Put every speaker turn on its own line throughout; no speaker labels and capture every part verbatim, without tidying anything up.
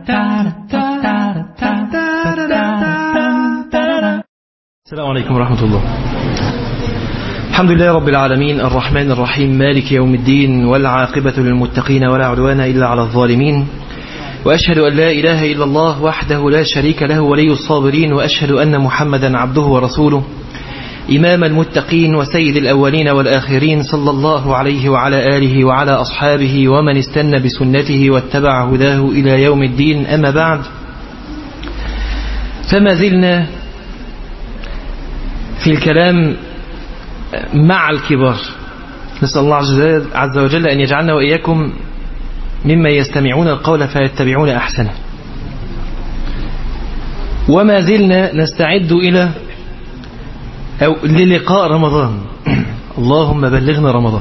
السلام عليكم ورحمة الله. الحمد لله رب العالمين الرحمن الرحيم مالك يوم الدين، والعاقبة للمتقين ولا عدوان إلا على الظالمين، وأشهد أن لا إله إلا الله وحده لا شريك له ولي الصابرين، وأشهد أن محمدا عبده ورسوله إمام المتقين وسيد الأولين والآخرين، صلى الله عليه وعلى آله وعلى أصحابه ومن استنى بسنته واتبع هداه إلى يوم الدين. أما بعد، فما زلنا في الكلام مع الكبار. نسأل الله عز وجل أن يجعلنا وإياكم مما يستمعون القول فيتبعون أحسنه. وما زلنا نستعد إلى أو للقاء رمضان. اللهم بلغنا رمضان.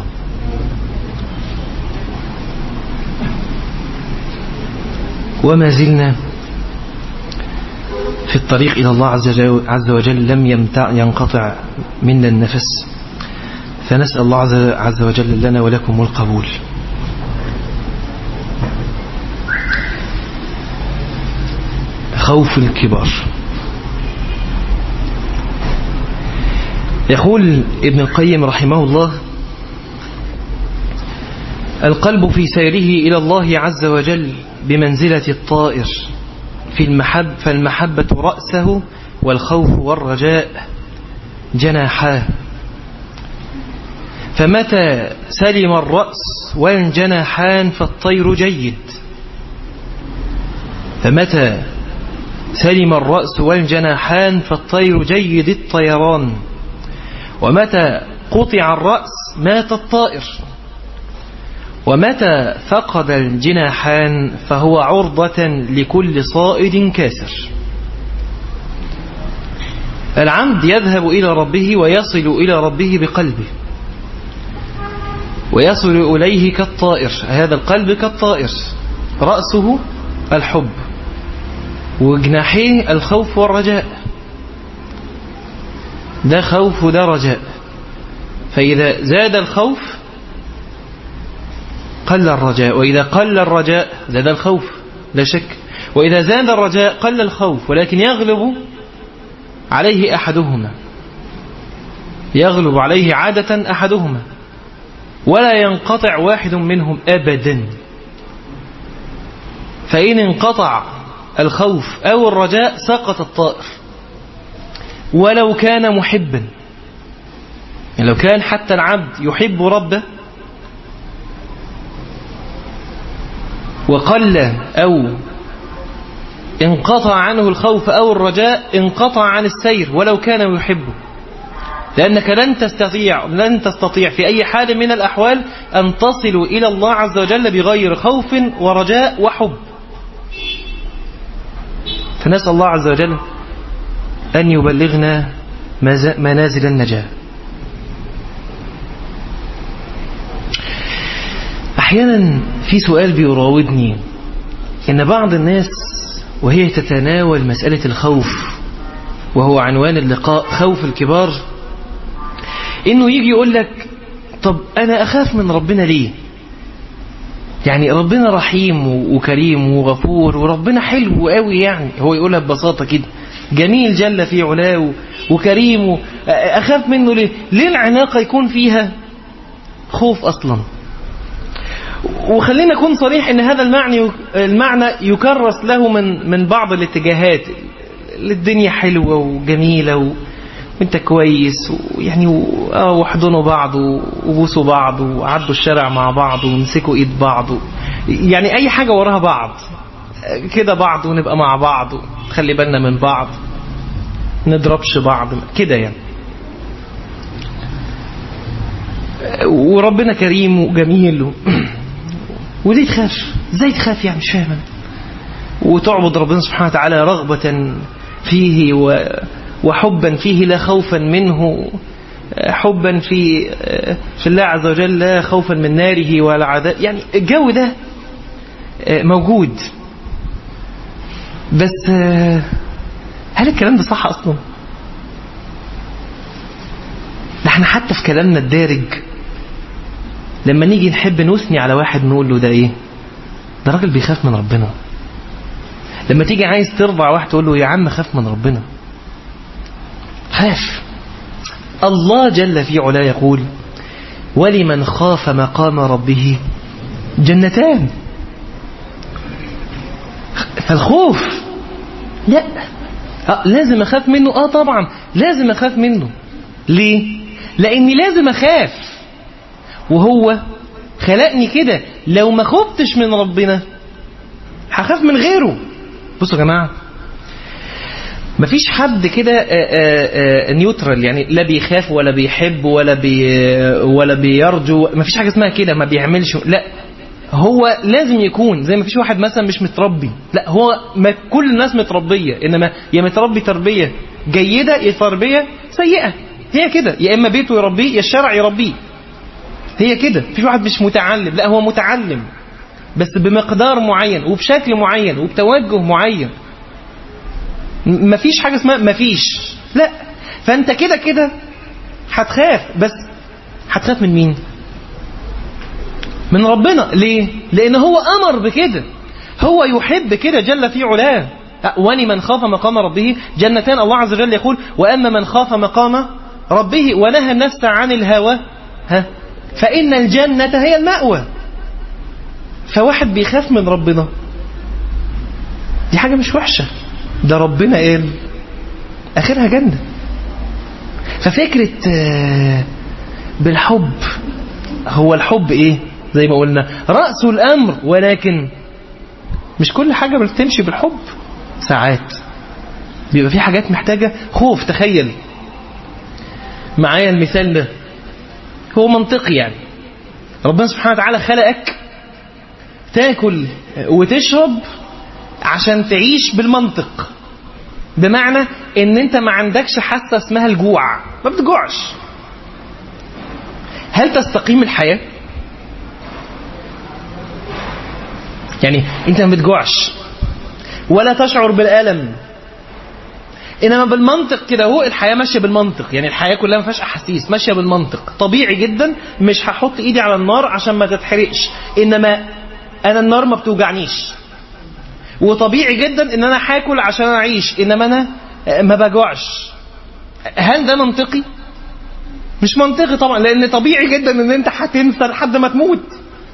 وما زلنا في الطريق إلى الله عز وجل، لم ينقطع منا النفس، فنسأل الله عز وجل لنا ولكم القبول. خوف الكبار. يقول ابن القيم رحمه الله: القلب في سيره إلى الله عز وجل بمنزلة الطائر في المحب، فالمحبة رأسه والخوف والرجاء جناحاه، فمتى سلم الرأس والجناحان فالطير جيد. فمتى سلم الرأس والجناحان فالطير جيد الطيران، ومتى قطع الرأس مات الطائر، ومتى فقد الجناحان فهو عرضة لكل صائد كاسر. العبد يذهب إلى ربه ويصل إلى ربه بقلبه، ويصل إليه كالطائر. هذا القلب كالطائر، رأسه الحب وجناحيه الخوف والرجاء. ده خوف وده رجاء. فإذا زاد الخوف قل الرجاء، وإذا قل الرجاء زاد الخوف لا شك، وإذا زاد الرجاء قل الخوف، ولكن يغلب عليه أحدهما، يغلب عليه عادة أحدهما، ولا ينقطع واحد منهم أبدا. فإن انقطع الخوف أو الرجاء سقط الطائر ولو كان محبا. يعني لو كان حتى العبد يحب ربه وقل أو انقطع عنه الخوف أو الرجاء انقطع عن السير ولو كان يحبه، لأنك لن تستطيع لن تستطيع في أي حال من الأحوال أن تصلوا إلى الله عز وجل بغير خوف ورجاء وحب. فنسأل الله عز وجل أن يبلغنا منازل النجاة. أحيانا في سؤال بيراودني، إن بعض الناس وهي تتناول مسألة الخوف وهو عنوان اللقاء، خوف الكبار، إنه يجي يقول لك: طب أنا أخاف من ربنا ليه؟ يعني ربنا رحيم وكريم وغفور وربنا حلو قوي، يعني هو يقولها ببساطة كده، جميل جل في علاه وكريم، أخاف منه ليه؟ ليه العناقة يكون فيها خوف أصلا؟ وخلينا نكون صريح ان هذا المعنى المعنى يكرس له من من بعض الاتجاهات. الدنيا حلوه وجميله وانت كويس، ويعني واحضنوا بعض وبوسوا بعض وعدوا الشارع مع بعض ومسكوا ايد بعض، يعني اي حاجه وراها بعض كده، بعض ونبقى مع بعض، خلي بالنا من بعض، نضربش بعض كده يعني. وربنا كريم وجميل، وليه تخاف؟ ازاي تخاف يعني؟ مش فاهم. وتعبد ربنا سبحانه وتعالى رغبة فيه وحبا فيه لا خوفا منه، حبا في في الله عز وجل لا خوفا من ناره ولا عذاب. يعني الجو ده موجود، بس هل الكلام ده صح أصلا؟ ده احنا حتى في كلامنا الدارج لما نيجي نحب نثني على واحد نقول له ده ايه؟ ده راجل بيخاف من ربنا. لما تيجي عايز ترضع واحد تقول له يا عم خاف من ربنا، خاف. الله جل في علاه يقول ولمن خاف مقام ربه جنتان. فالخوف لا آه لازم أخاف منه، آه طبعا لازم أخاف منه. ليه؟ لأني لازم أخاف، وهو خلقني كده. لو ما خفتش من ربنا هخاف من غيره. بصوا يا جماعة، مفيش حد كده نيوترال، يعني لا بيخاف ولا بيحب ولا بي ولا بيرجو. مفيش حاجة اسمها كده ما بيعملش، لا هو لازم يكون زي ما فيش واحد مثلا مش متربي، لا هو ما كل الناس متربية، انما يا متربي تربية جيدة يا تربية سيئة. هي كده، يا اما بيته يربيه يا الشارع يربيه. هي كده، مفيش واحد مش متعلم، لا هو متعلم بس بمقدار معين وبشكل معين وبتوجه معين. مفيش حاجة اسمها مفيش، لا. فانت كده كده هتخاف، بس هتخاف من مين؟ من ربنا. ليه؟ لان هو امر بكده، هو يحب كده جل في علاه. ولمن خاف مقام ربه جنتان. الله عز وجل يقول واما من خاف مقام ربه ونهى النفس عن الهوى ها فان الجنة هي المأوى. فواحد بيخاف من ربنا دي حاجة مش وحشة، ده ربنا قال اخرها جنة. ففكرة بالحب، هو الحب ايه؟ زي ما قلنا رأس الامر، ولكن مش كل حاجة بتمشي بالحب. ساعات بيبقى في حاجات محتاجة خوف. تخيل معايا المثال ده، هو منطقي يعني. ربنا سبحانه وتعالى خلقك تاكل وتشرب عشان تعيش بالمنطق، بمعنى ان انت ما عندكش حاسة اسمها الجوع، ما بتجوعش. هل تستقيم الحياة؟ يعني انت ما بتجوعش ولا تشعر بالألم، انما بالمنطق كده هو الحياة ماشية بالمنطق. يعني الحياة كلها ما فيهاش احاسيس، ماشية بالمنطق. طبيعي جدا مش هحط ايدي على النار عشان ما تتحرقش، انما انا النار ما بتوجعنيش. وطبيعي جدا ان انا هاكل عشان اعيش، انما انا ما بجوعش. هل ده منطقي؟ مش منطقي طبعا، لان طبيعي جدا ان انت هتنسى لحد ما تموت.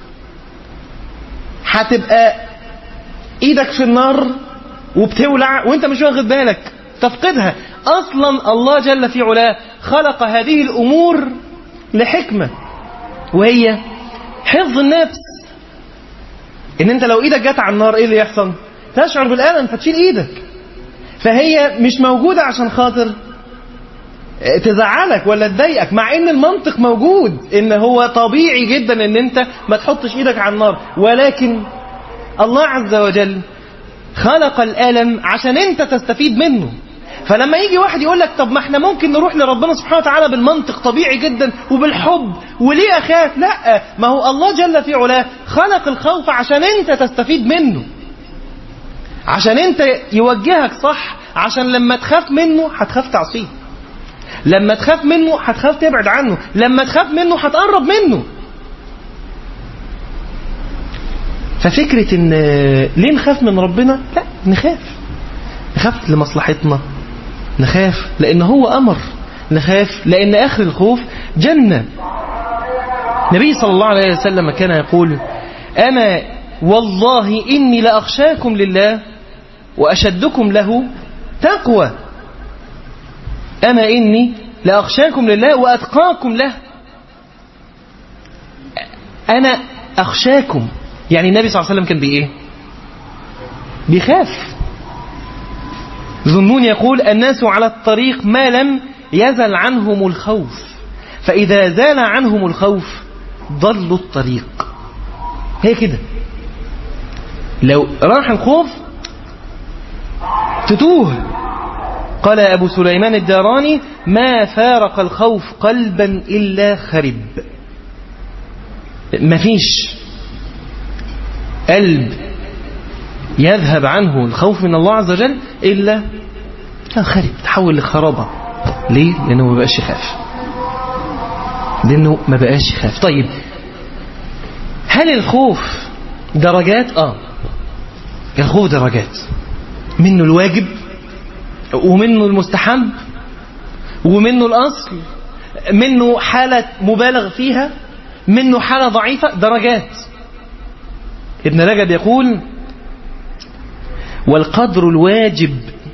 هتبقى ايدك في النار وبتولع وانت مش واخد بالك، تفقدها. اصلا الله جل في علاه خلق هذه الامور لحكمة، وهي حفظ النفس. ان انت لو ايدك جت على النار ايه اللي يحصل؟ تشعر بالألم فتشيل ايدك. فهي مش موجودة عشان خاطر تزعلك ولا تضايقك، مع ان المنطق موجود ان هو طبيعي جدا ان انت ما تحطش ايدك على النار، ولكن الله عز وجل خلق الألم عشان انت تستفيد منه. فلما يجي واحد يقول لك طب ما احنا ممكن نروح لربنا سبحانه وتعالى بالمنطق طبيعي جدا وبالحب، وليه اخاف؟ لا، ما هو الله جل في علاه خلق الخوف عشان انت تستفيد منه، عشان انت يوجهك صح، عشان لما تخاف منه هتخاف تعصيه، لما تخاف منه هتخاف تبعد عنه، لما تخاف منه هتقرب منه. ففكرة ان ليه نخاف من ربنا؟ لا، نخاف نخاف لمصلحتنا، نخاف لان هو امر، نخاف لان اخر الخوف جنة. النبي صلى الله عليه وسلم كان يقول انا والله اني لاخشاكم لله واشدكم له تقوى. اما اني لاخشاكم لله واتقاكم له. انا اخشاكم، يعني النبي صلى الله عليه وسلم كان بايه؟ بيخاف. ظنون يقول الناس على الطريق ما لم يزل عنهم الخوف، فإذا زال عنهم الخوف ضلوا الطريق. هي كده، لو راح الخوف تتوه. قال أبو سليمان الداراني ما فارق الخوف قلبا إلا خرب. مفيش قلب يذهب عنه الخوف من الله عز وجل إلا خرب، تحول لخرابة. ليه؟ لأنه ما بقاش يخاف، لأنه ما بقاش يخاف. طيب هل الخوف درجات؟ آه الخوف درجات. منه الواجب ومنه المستحب ومنه الأصل، منه حالة مبالغ فيها، منه حالة ضعيفة، درجات. ابن رجب يقول: والقدر الواجب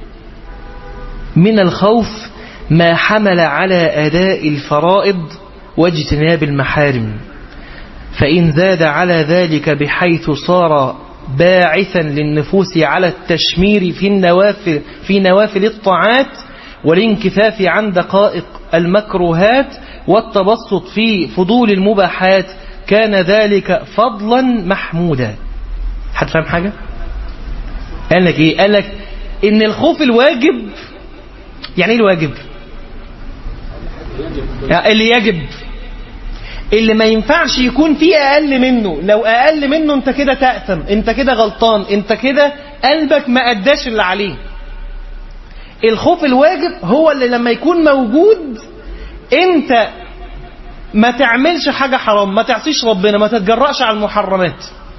من الخوف ما حمل على أداء الفرائض واجتناب المحارم، فإن زاد على ذلك بحيث صار باعثا للنفوس على التشمير في النوافل في نوافل الطاعات والانكفاف عن دقائق المكروهات والتبسط في فضول المباحات كان ذلك فضلا محمودا. حد فاهم حاجة؟ قال لك ايه؟ قال لك ان الخوف الواجب. يعني ايه الواجب؟ يعني اللي يجب، اللي ما ينفعش يكون فيه اقل منه. لو اقل منه انت كده تأثم، انت كده غلطان، انت كده قلبك ما قداش اللي عليه. الخوف الواجب هو اللي لما يكون موجود انت ما تعملش حاجة حرام، ما تعصيش ربنا، ما تتجرأش على المحرمات،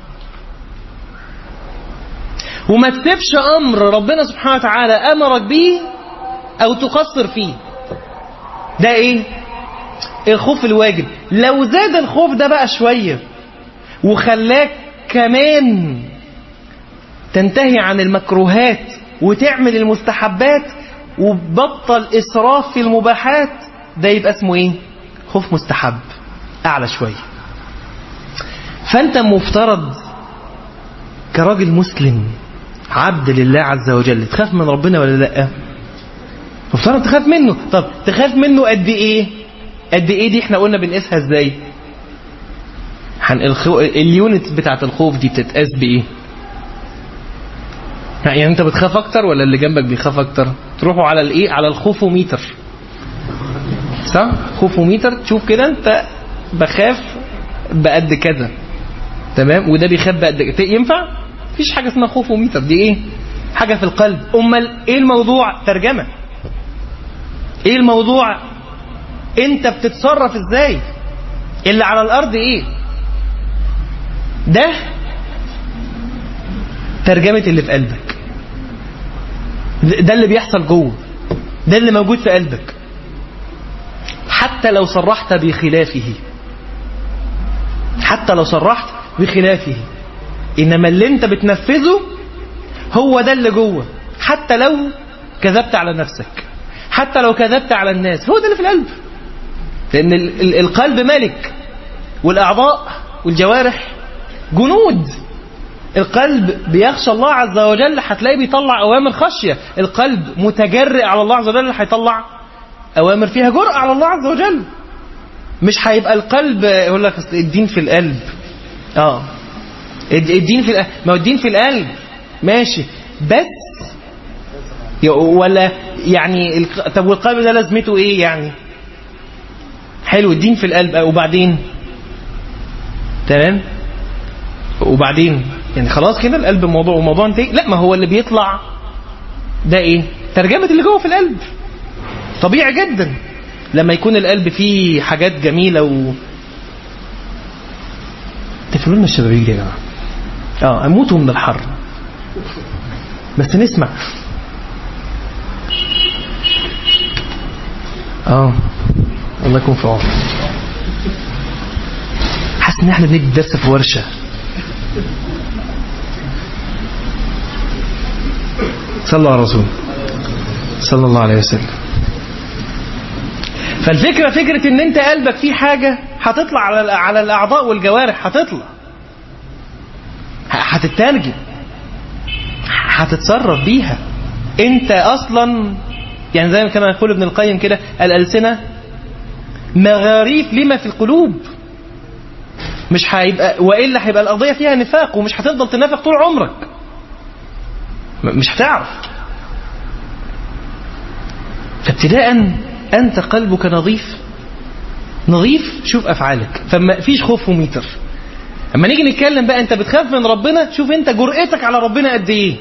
وما تسيبش امر ربنا سبحانه وتعالى امرك به او تقصر فيه. ده ايه؟ الخوف الواجب. لو زاد الخوف ده بقى شوية وخلاك كمان تنتهي عن المكروهات وتعمل المستحبات وبطل إسراف في المباحات، ده يبقى اسمه ايه؟ خوف مستحب، اعلى شوية. فانت مفترض كراجل مسلم عبد لله عز وجل تخاف من ربنا ولا لا؟ مفترض تخاف منه. طب تخاف منه قد ايه؟ قد ايه دي احنا قلنا بنقيسها ازاي؟ الخو... اليونت بتاعت الخوف دي بتتقاس بايه؟ يعني انت بتخاف اكتر ولا اللي جنبك بيخاف اكتر؟ تروحوا على الايه؟ على الخوفوميتر، صح؟ خوفوميتر، تشوف كده انت بخاف بقد كذا، تمام، وده بيخاف بقد كذا. ينفع؟ مفيش حاجه اسمها خوفوميتر، دي ايه؟ حاجه في القلب. امال ايه الموضوع؟ ترجمه. ايه الموضوع؟ انت بتتصرف ازاي؟ اللي على الارض ايه؟ ده ترجمة اللي في قلبك، ده اللي بيحصل جوه، ده اللي موجود في قلبك، حتى لو صرحت بخلافه، حتى لو صرحت بخلافه، انما اللي انت بتنفذه هو ده اللي جوه. حتى لو كذبت على نفسك، حتى لو كذبت على الناس، هو ده اللي في القلب. لأن القلب ملك، والأعضاء والجوارح جنود. القلب بيخشى الله عز وجل، هتلاقيه بيطلع أوامر خشية. القلب متجرئ على الله عز وجل، هيطلع أوامر فيها جرأة على الله عز وجل. مش هيبقى القلب يقول لك الدين في القلب. اه الدين في القلب، ما هو الدين في القلب ماشي، بس ولا يعني طب والقلب ده لازمته ايه يعني؟ حلو، الدين في القلب، وبعدين تمام، وبعدين يعني خلاص كده القلب موضوع وموضوع انتهي؟ لا، ما هو اللي بيطلع ده ايه؟ ترجمة اللي جوه في القلب. طبيعي جدا لما يكون القلب فيه حاجات جميلة و تفلون الشبابيك يا جماعة. اه اموتوا من الحر بس نسمع. اه الله يكون في عونه. حاسس ان احنا بندي درس في ورشه. صلى على الرسول صلى الله عليه وسلم. فالفكره فكره ان انت قلبك فيه حاجه هتطلع على على الاعضاء والجوارح، هتطلع، هتترجم، هتتصرف بيها. انت اصلا يعني زي ما كان يقول ابن القيم كده: الألسنة مغاريف لما في القلوب. مش هيبقى، وإلا هيبقى القضية فيها نفاق، ومش هتفضل تنافق طول عمرك، مش هتعرف. فابتداء أنت قلبك نظيف نظيف، شوف أفعالك، فما فيش خوف وميتر. اما نيجي نتكلم بقى انت بتخاف من ربنا، شوف انت جرأتك على ربنا قد ايه،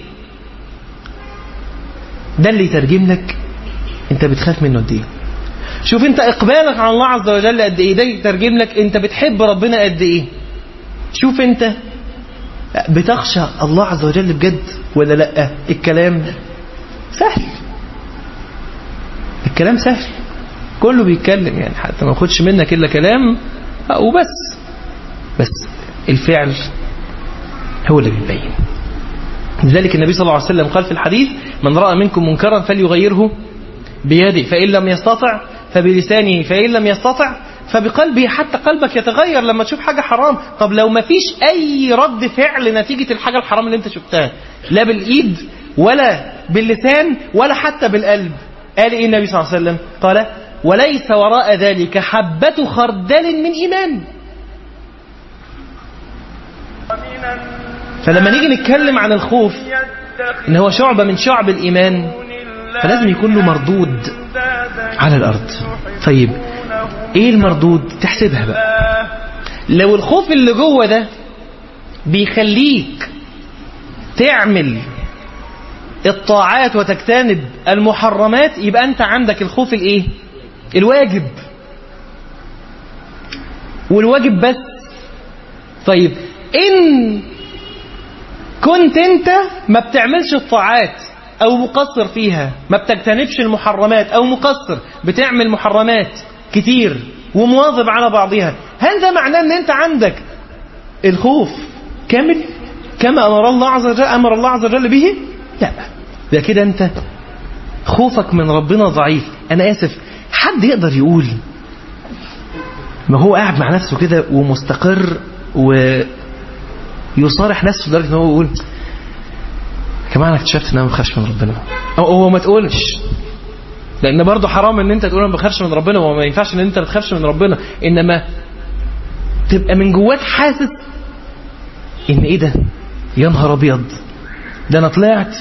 ده اللي يترجم لك انت بتخاف منه قد ايه. شوف انت اقبالك على الله عز وجل قد ايه، ده يترجم لك انت بتحب ربنا قد ايه. شوف انت بتخشى الله عز وجل بجد ولا لا؟ الكلام سهل، الكلام سهل، كله بيتكلم يعني، حتى ما ياخدش منك الا كلام وبس، بس الفعل هو اللي بيبين. لذلك النبي صلى الله عليه وسلم قال في الحديث: من رأى منكم منكرا فليغيره بيده، فإن لم يستطع فبلسانه، فإن لم يستطع فبقلبه. حتى قلبك يتغير لما تشوف حاجة حرام. طب لو ما فيش أي رد فعل نتيجة الحاجة الحرام اللي انت شفتها، لا بالإيد ولا باللسان ولا حتى بالقلب، قال إيه النبي صلى الله عليه وسلم؟ قال: وليس وراء ذلك حبة خردل من إيمان. فلما نيجي نتكلم عن الخوف إن هو شعبة من شعب الإيمان، فلازم يكون له مردود على الأرض. طيب إيه المردود؟ تحسبها بقى. لو الخوف اللي جوه ده بيخليك تعمل الطاعات وتجتنب المحرمات، يبقى أنت عندك الخوف الإيه؟ الواجب، والواجب بس. طيب إن كنت أنت ما بتعملش الطاعات أو مقصر فيها، ما بتجتنبش المحرمات أو مقصر، بتعمل محرمات كتير ومواظب على بعضها، هل ده معناه أن أنت عندك الخوف كامل كما أمر الله عز وجل أمر الله عز وجل به؟ لا، ده كده أنت خوفك من ربنا ضعيف. أنا آسف، حد يقدر يقول ما هو قاعد مع نفسه كده ومستقر ويصارح نفسه لدرجة أنه يقول: كمان أنا اكتشفت أن أنا ما بخافش من ربنا؟ أو هو ما تقولش، لأن برضه حرام أن أنت تقول أنا ما بخافش من ربنا، وما ينفعش أن أنت ما بتخافش من ربنا، إنما تبقى من جواك حاسس إن إيه ده؟ يا نهار أبيض، ده أنا طلعت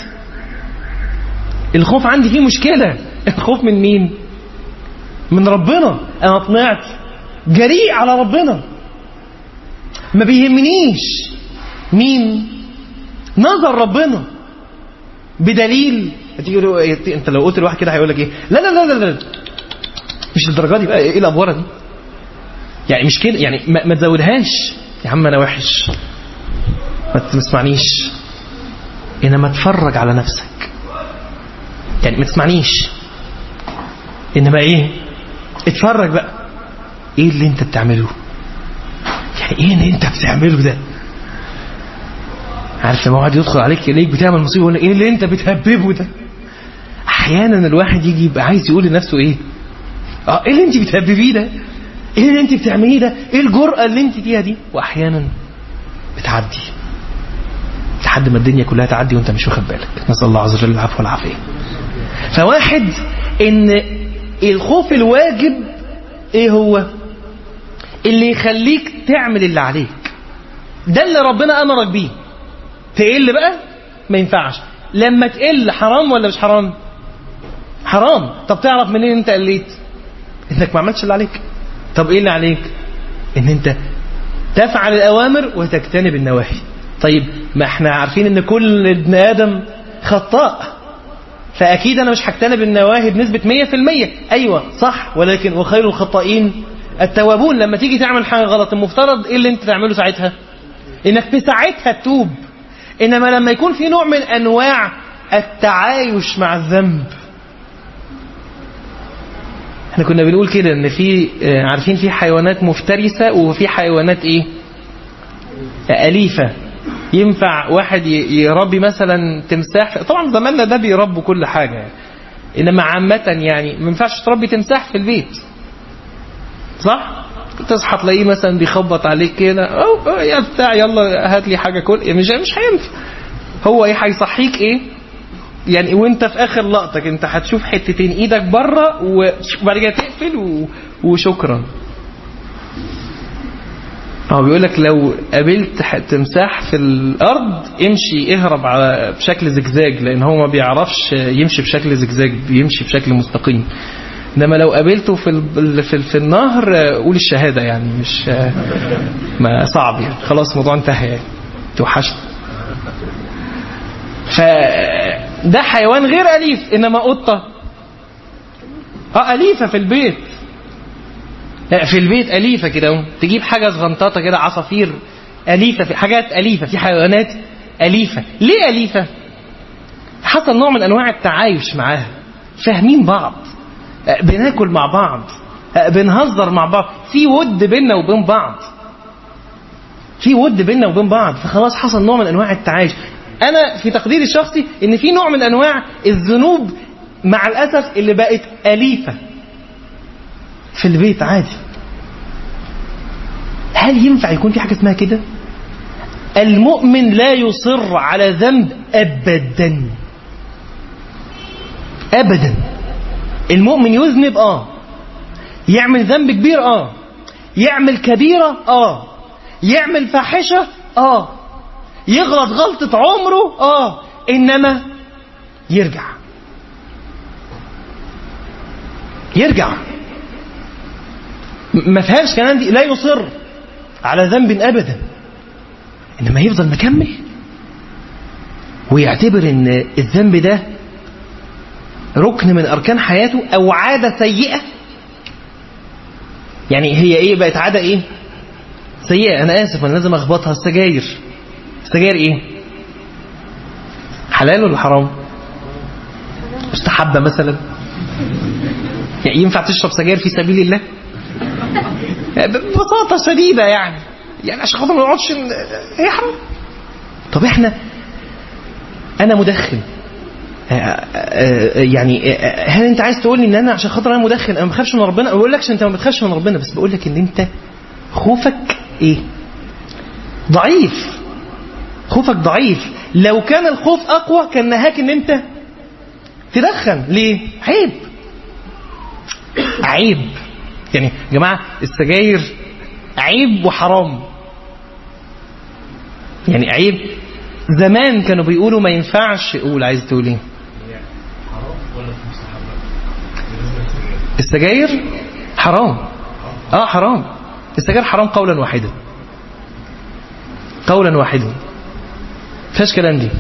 الخوف عندي فيه مشكلة. الخوف من مين؟ من ربنا. أنا طلعت جريء على ربنا، ما بيهمنيش مين نظر ربنا، بدليل انت لو قلت لواحد كده هيقول لك ايه؟ لا لا لا لا لا مش للدرجه دي بقى، ايه الابوره دي يعني؟ مش كده يعني، ما, ما تزودهاش يا عم، انا وحش، ما تسمعنيش، انما اتفرج على نفسك يعني، ما تسمعنيش انما ايه، اتفرج بقى ايه اللي انت بتعمله، يعني ايه اللي انت بتعمله ده؟ عارف لما واحد يدخل عليك ليك بتعمل مصيبه يقول لك ايه اللي انت بتهببه ده؟ احيانا الواحد يجي يبقى عايز يقول لنفسه ايه؟ اه ايه اللي انت بتهببيه ده؟ ايه اللي انت بتعمليه ده؟ ايه الجرأة اللي انت فيها دي؟ واحيانا بتعدي لحد ما الدنيا كلها تعدي وانت مش واخد بالك. نسأل الله عز وجل العفو والعافية. فواحد ان الخوف الواجب ايه هو؟ اللي يخليك تعمل اللي عليك، ده اللي ربنا امرك بيه. تقل بقى ما ينفعش. لما تقل حرام ولا مش حرام؟ حرام. طب تعرف منين انت قليت؟ انك ما عملتش اللي عليك. طب ايه اللي عليك؟ ان انت تفعل الاوامر وتجتنب النواهي. طيب ما احنا عارفين ان كل ابن ادم خطاء، فاكيد انا مش هجتنب النواهي بنسبة مية في المية. ايوه صح، ولكن وخير الخطائين التوابون. لما تيجي تعمل حاجة غلط المفترض ايه اللي انت تعمله ساعتها؟ انك في ساعتها تتوب. انما لما يكون في نوع من انواع التعايش مع الذنب، احنا كنا بنقول كده ان في عارفين في حيوانات مفترسة وفي حيوانات ايه أليفة. ينفع واحد يربي مثلا تمساح؟ طبعا زماننا ده بيربوا كل حاجة يعني. انما عامة يعني ما ينفعش تربي تمساح في البيت، صح؟ تصحى تلاقيه مثلا بيخبط عليك كده، او يا بتاع يلا هات لي حاجة كل، مش مش هينفع. هو ايه هيصحيك ايه يعني؟ وانت في اخر لقطك انت هتشوف حتتين ايدك بره وبعد كده تقفل وشكرا. هو بيقول لك لو قابلت تمساح في الارض امشي اهرب على بشكل زجزاج، لان هو ما بيعرفش يمشي بشكل زجزاج، بيمشي بشكل مستقيم. انما لو قابلته في ال في, ال في النهر قول الشهاده يعني، مش ما صعب يعني، خلاص الموضوع انتهى يعني، توحشت. فده حيوان غير أليف. انما قطه اه أليفه في البيت، في البيت أليفة كده، تجيب حاجة صغنطاطة كده، عصافير أليفة، في حاجات أليفة، في حيوانات أليفة. ليه أليفة؟ حصل نوع من أنواع التعايش معاها، فاهمين بعض، بناكل مع بعض، بنهزر مع بعض، في ود بيننا وبين بعض، في ود بيننا وبين بعض، فخلاص حصل نوع من أنواع التعايش. أنا في تقديري الشخصي إن في نوع من أنواع الذنوب مع الأسف اللي بقت أليفة في البيت عادي. هل ينفع يكون في حاجة اسمها كده؟ المؤمن لا يصر على ذنب أبدا أبدا. المؤمن يذنب آه، يعمل ذنب كبير آه، يعمل كبيرة آه، يعمل فاحشة آه، يغلط غلطة عمره آه، إنما يرجع يرجع ما فيهاش كلام دي. لا يصر على ذنب أبدا، إنما يفضل مكمل ويعتبر إن الذنب ده ركن من أركان حياته أو عادة سيئة. يعني هي إيه بقت عادة إيه سيئة؟ أنا آسف أنا لازم أخبطها. السجاير، السجاير إيه؟ حلال ولا حرام؟ مستحبة مثلا؟ يعني ينفع تشرب سجاير في سبيل الله؟ ببساطة شديدة يعني يعني عشان خاطر ما نقعدش هي حرام. طب احنا انا مدخن، يعني هل انت عايز تقول لي ان انا عشان خاطر انا مدخن انا ما بخافش من ربنا؟ ما بقولكش انت ما بتخافش من ربنا، بس بقول لك ان انت خوفك ايه؟ ضعيف. خوفك ضعيف. لو كان الخوف اقوى كان نهاك ان انت تدخن. ليه؟ عيب عيب يعني يا جماعه السجاير عيب وحرام. يعني عيب. زمان كانوا بيقولوا ما ينفعش. قول عايز تقول ايه؟ السجاير حرام. اه حرام. السجاير حرام قولا واحدا، قولا واحدا فاش كلام دي.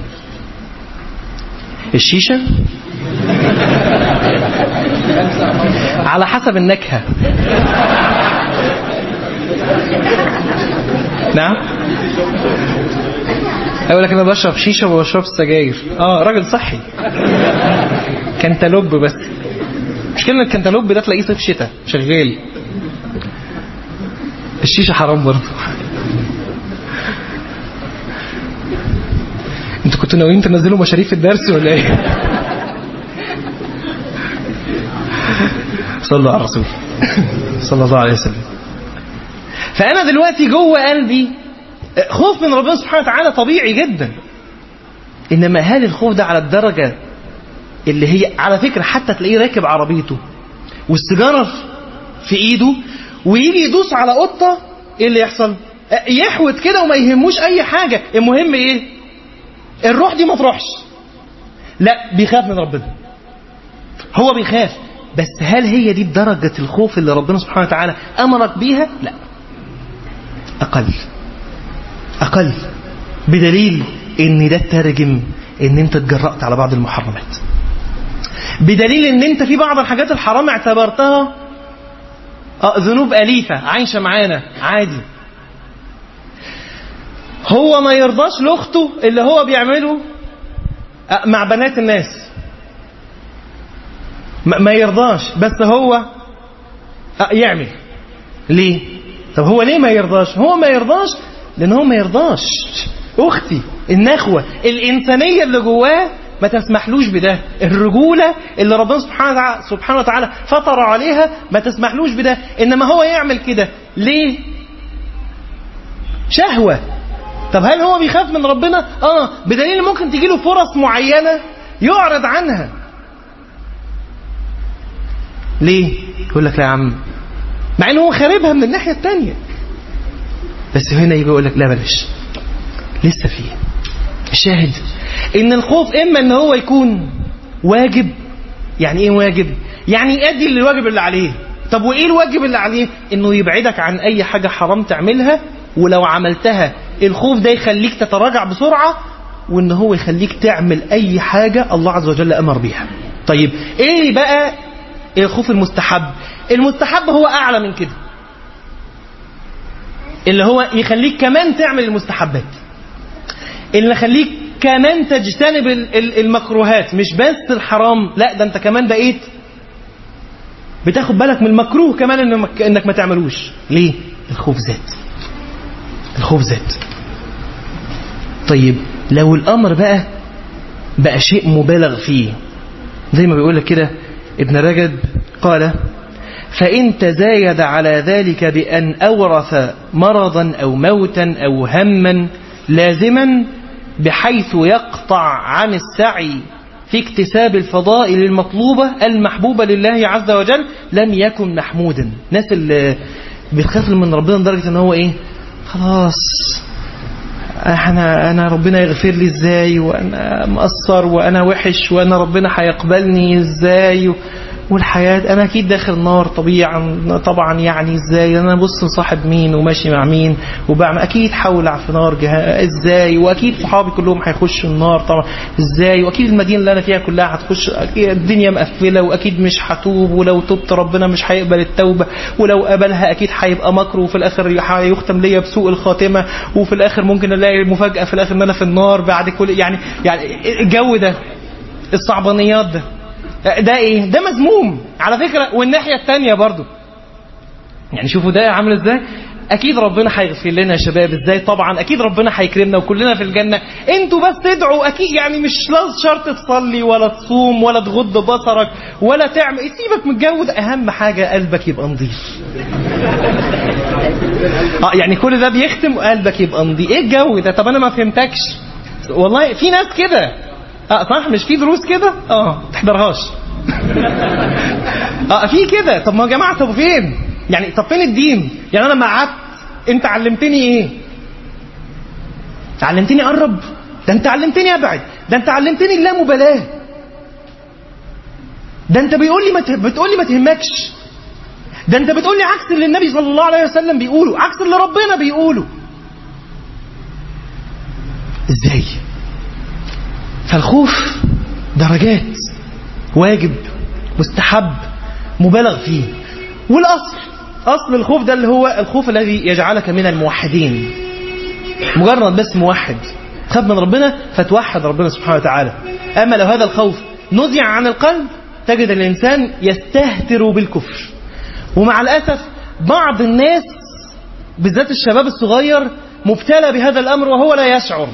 الشيشة على حسب النكهة. نعم اقول لك انا بشرب شيشه وما بشربش سجاير. اه راجل صحي. كنتالوب بس. مشكلة الكنتالوب ده تلاقيه صيف شتاء شغال. الشيشه حرام برضه. انتوا كنتوا ناويين تنزلوا مشاريف الدرس ولا ايه؟ صلوا على الرسول صلى الله عليه وسلم. فانا دلوقتي جوه قلبي خوف من ربنا سبحانه وتعالى طبيعي جدا، انما هل الخوف ده على الدرجة اللي هي على فكرة حتى تلاقيه راكب عربيته والسيجارة في ايده ويجي يدوس على قطة، ايه اللي يحصل؟ يحوت كده وما يهموش اي حاجة. المهم ايه؟ الروح دي ما تروحش. لا بيخاف من ربنا، هو بيخاف. بس هل هي دي بدرجة الخوف اللي ربنا سبحانه وتعالى امرك بيها؟ لا، اقل أقل. بدليل إن ده ترجم إن أنت تجرأت على بعض المحرمات، بدليل إن أنت في بعض الحاجات الحرام اعتبرتها ذنوب أليفة عايشة معانا عادي. هو ما يرضاش لأخته اللي هو بيعمله مع بنات الناس، ما يرضاش، بس هو يعمل. ليه؟ طب هو ليه ما يرضاش؟ هو ما يرضاش لأن هو ما يرضاش. أختي النخوة الإنسانية اللي جواه ما تسمحلوش بده. الرجولة اللي ربنا سبحانه وتعالى فطر عليها ما تسمحلوش بده، إنما هو يعمل كده ليه؟ شهوة. طب هل هو بيخاف من ربنا؟ آه بدليل ممكن تجيله فرص معينة يعرض عنها. ليه؟ يقول لك لا يا عم، مع إنه هو خاربها من الناحية التانية، بس هنا يجي يقول لك لا بلاش، لسه فيه. الشاهد ان الخوف اما ان هو يكون واجب. يعني ايه واجب؟ يعني يؤدي للواجب اللي عليه. طب وايه الواجب اللي عليه؟ انه يبعدك عن اي حاجة حرام تعملها، ولو عملتها الخوف ده يخليك تتراجع بسرعة، وان هو يخليك تعمل اي حاجة الله عز وجل امر بيها. طيب ايه بقى الخوف المستحب؟ المستحب هو اعلى من كده. اللي هو يخليك كمان تعمل المستحبات، اللي يخليك كمان تجتنب المكروهات، مش بس الحرام، لا ده انت كمان بقيت بتاخد بالك من المكروه كمان انك ما تعملوش. ليه؟ الخوف زاد، الخوف زاد. طيب لو الامر بقى بقى شيء مبالغ فيه، زي ما بيقول لك كده ابن رجب قال: فإن تزايد على ذلك بأن أورث مرضا أو موتا أو هما لازما بحيث يقطع عن السعي في اكتساب الفضائل المطلوبة المحبوبة لله عز وجل لم يكن محمودا. ناس اللي بتخاف من ربنا لدرجة ان هو ايه، خلاص انا انا ربنا يغفر لي ازاي، وانا مقصر، وانا وحش، وانا ربنا هيقبلني ازاي، والحياة انا اكيد داخل نار طبيعا طبعا، يعني ازاي انا بص صاحب مين وماشي مع مين وبعمل، اكيد حولع في نار ازاي، واكيد صحابي كلهم هيخشوا النار طبعا ازاي، واكيد المدينة اللي انا فيها كلها هتخش، الدنيا مقفلة واكيد مش هتوب، ولو تبت ربنا مش هيقبل التوبة، ولو قبلها اكيد هيبقى مكر، وفي الاخر هيختم ليا بسوء الخاتمة، وفي الاخر ممكن الاقي مفاجأة في الاخر ان انا في النار بعد كل يعني يعني الجو ده الصعبانيات ده ده ايه؟ ده مذموم على فكرة. والناحية التانية برضو يعني شوفوا ده عامل ازاي. اكيد ربنا هيغفر لنا يا شباب، ازاي طبعا اكيد ربنا هيكرمنا وكلنا في الجنة، انتوا بس تدعوا اكيد، يعني مش لازم شرط تصلي ولا تصوم ولا تغض بصرك ولا تعمل، سيبك من الجو ده، اهم حاجة قلبك يبقى نظيف. اه يعني كل ده بيختم قلبك يبقى نظيف، ايه الجو ده؟ طب انا ما فهمتكش والله. في ناس كده اه صح، مش في دروس كده اه تحضرهاش اه في كده. طب ما يا جماعه طب فين يعني، طب فين الدين يعني؟ انا ما قعدت انت علمتني ايه؟ علمتني اقرب؟ ده انت علمتني ابعد، ده انت علمتني لا مبالاه، ده انت بيقول لي ما ت... بتقول لي ما تهمكش، ده انت بتقول لي عكس اللي النبي صلى الله عليه وسلم بيقوله، عكس اللي ربنا بيقوله. ازاي؟ فالخوف درجات، واجب، مستحب، مبالغ فيه. والأصل أصل الخوف ده اللي هو الخوف الذي يجعلك من الموحدين، مجرد بس موحد خاف من ربنا فتوحد ربنا سبحانه وتعالى. أما لو هذا الخوف نزع عن القلب تجد الإنسان يستهتر بالكفر. ومع الأسف بعض الناس بالذات الشباب الصغير مبتلى بهذا الأمر وهو لا يشعر.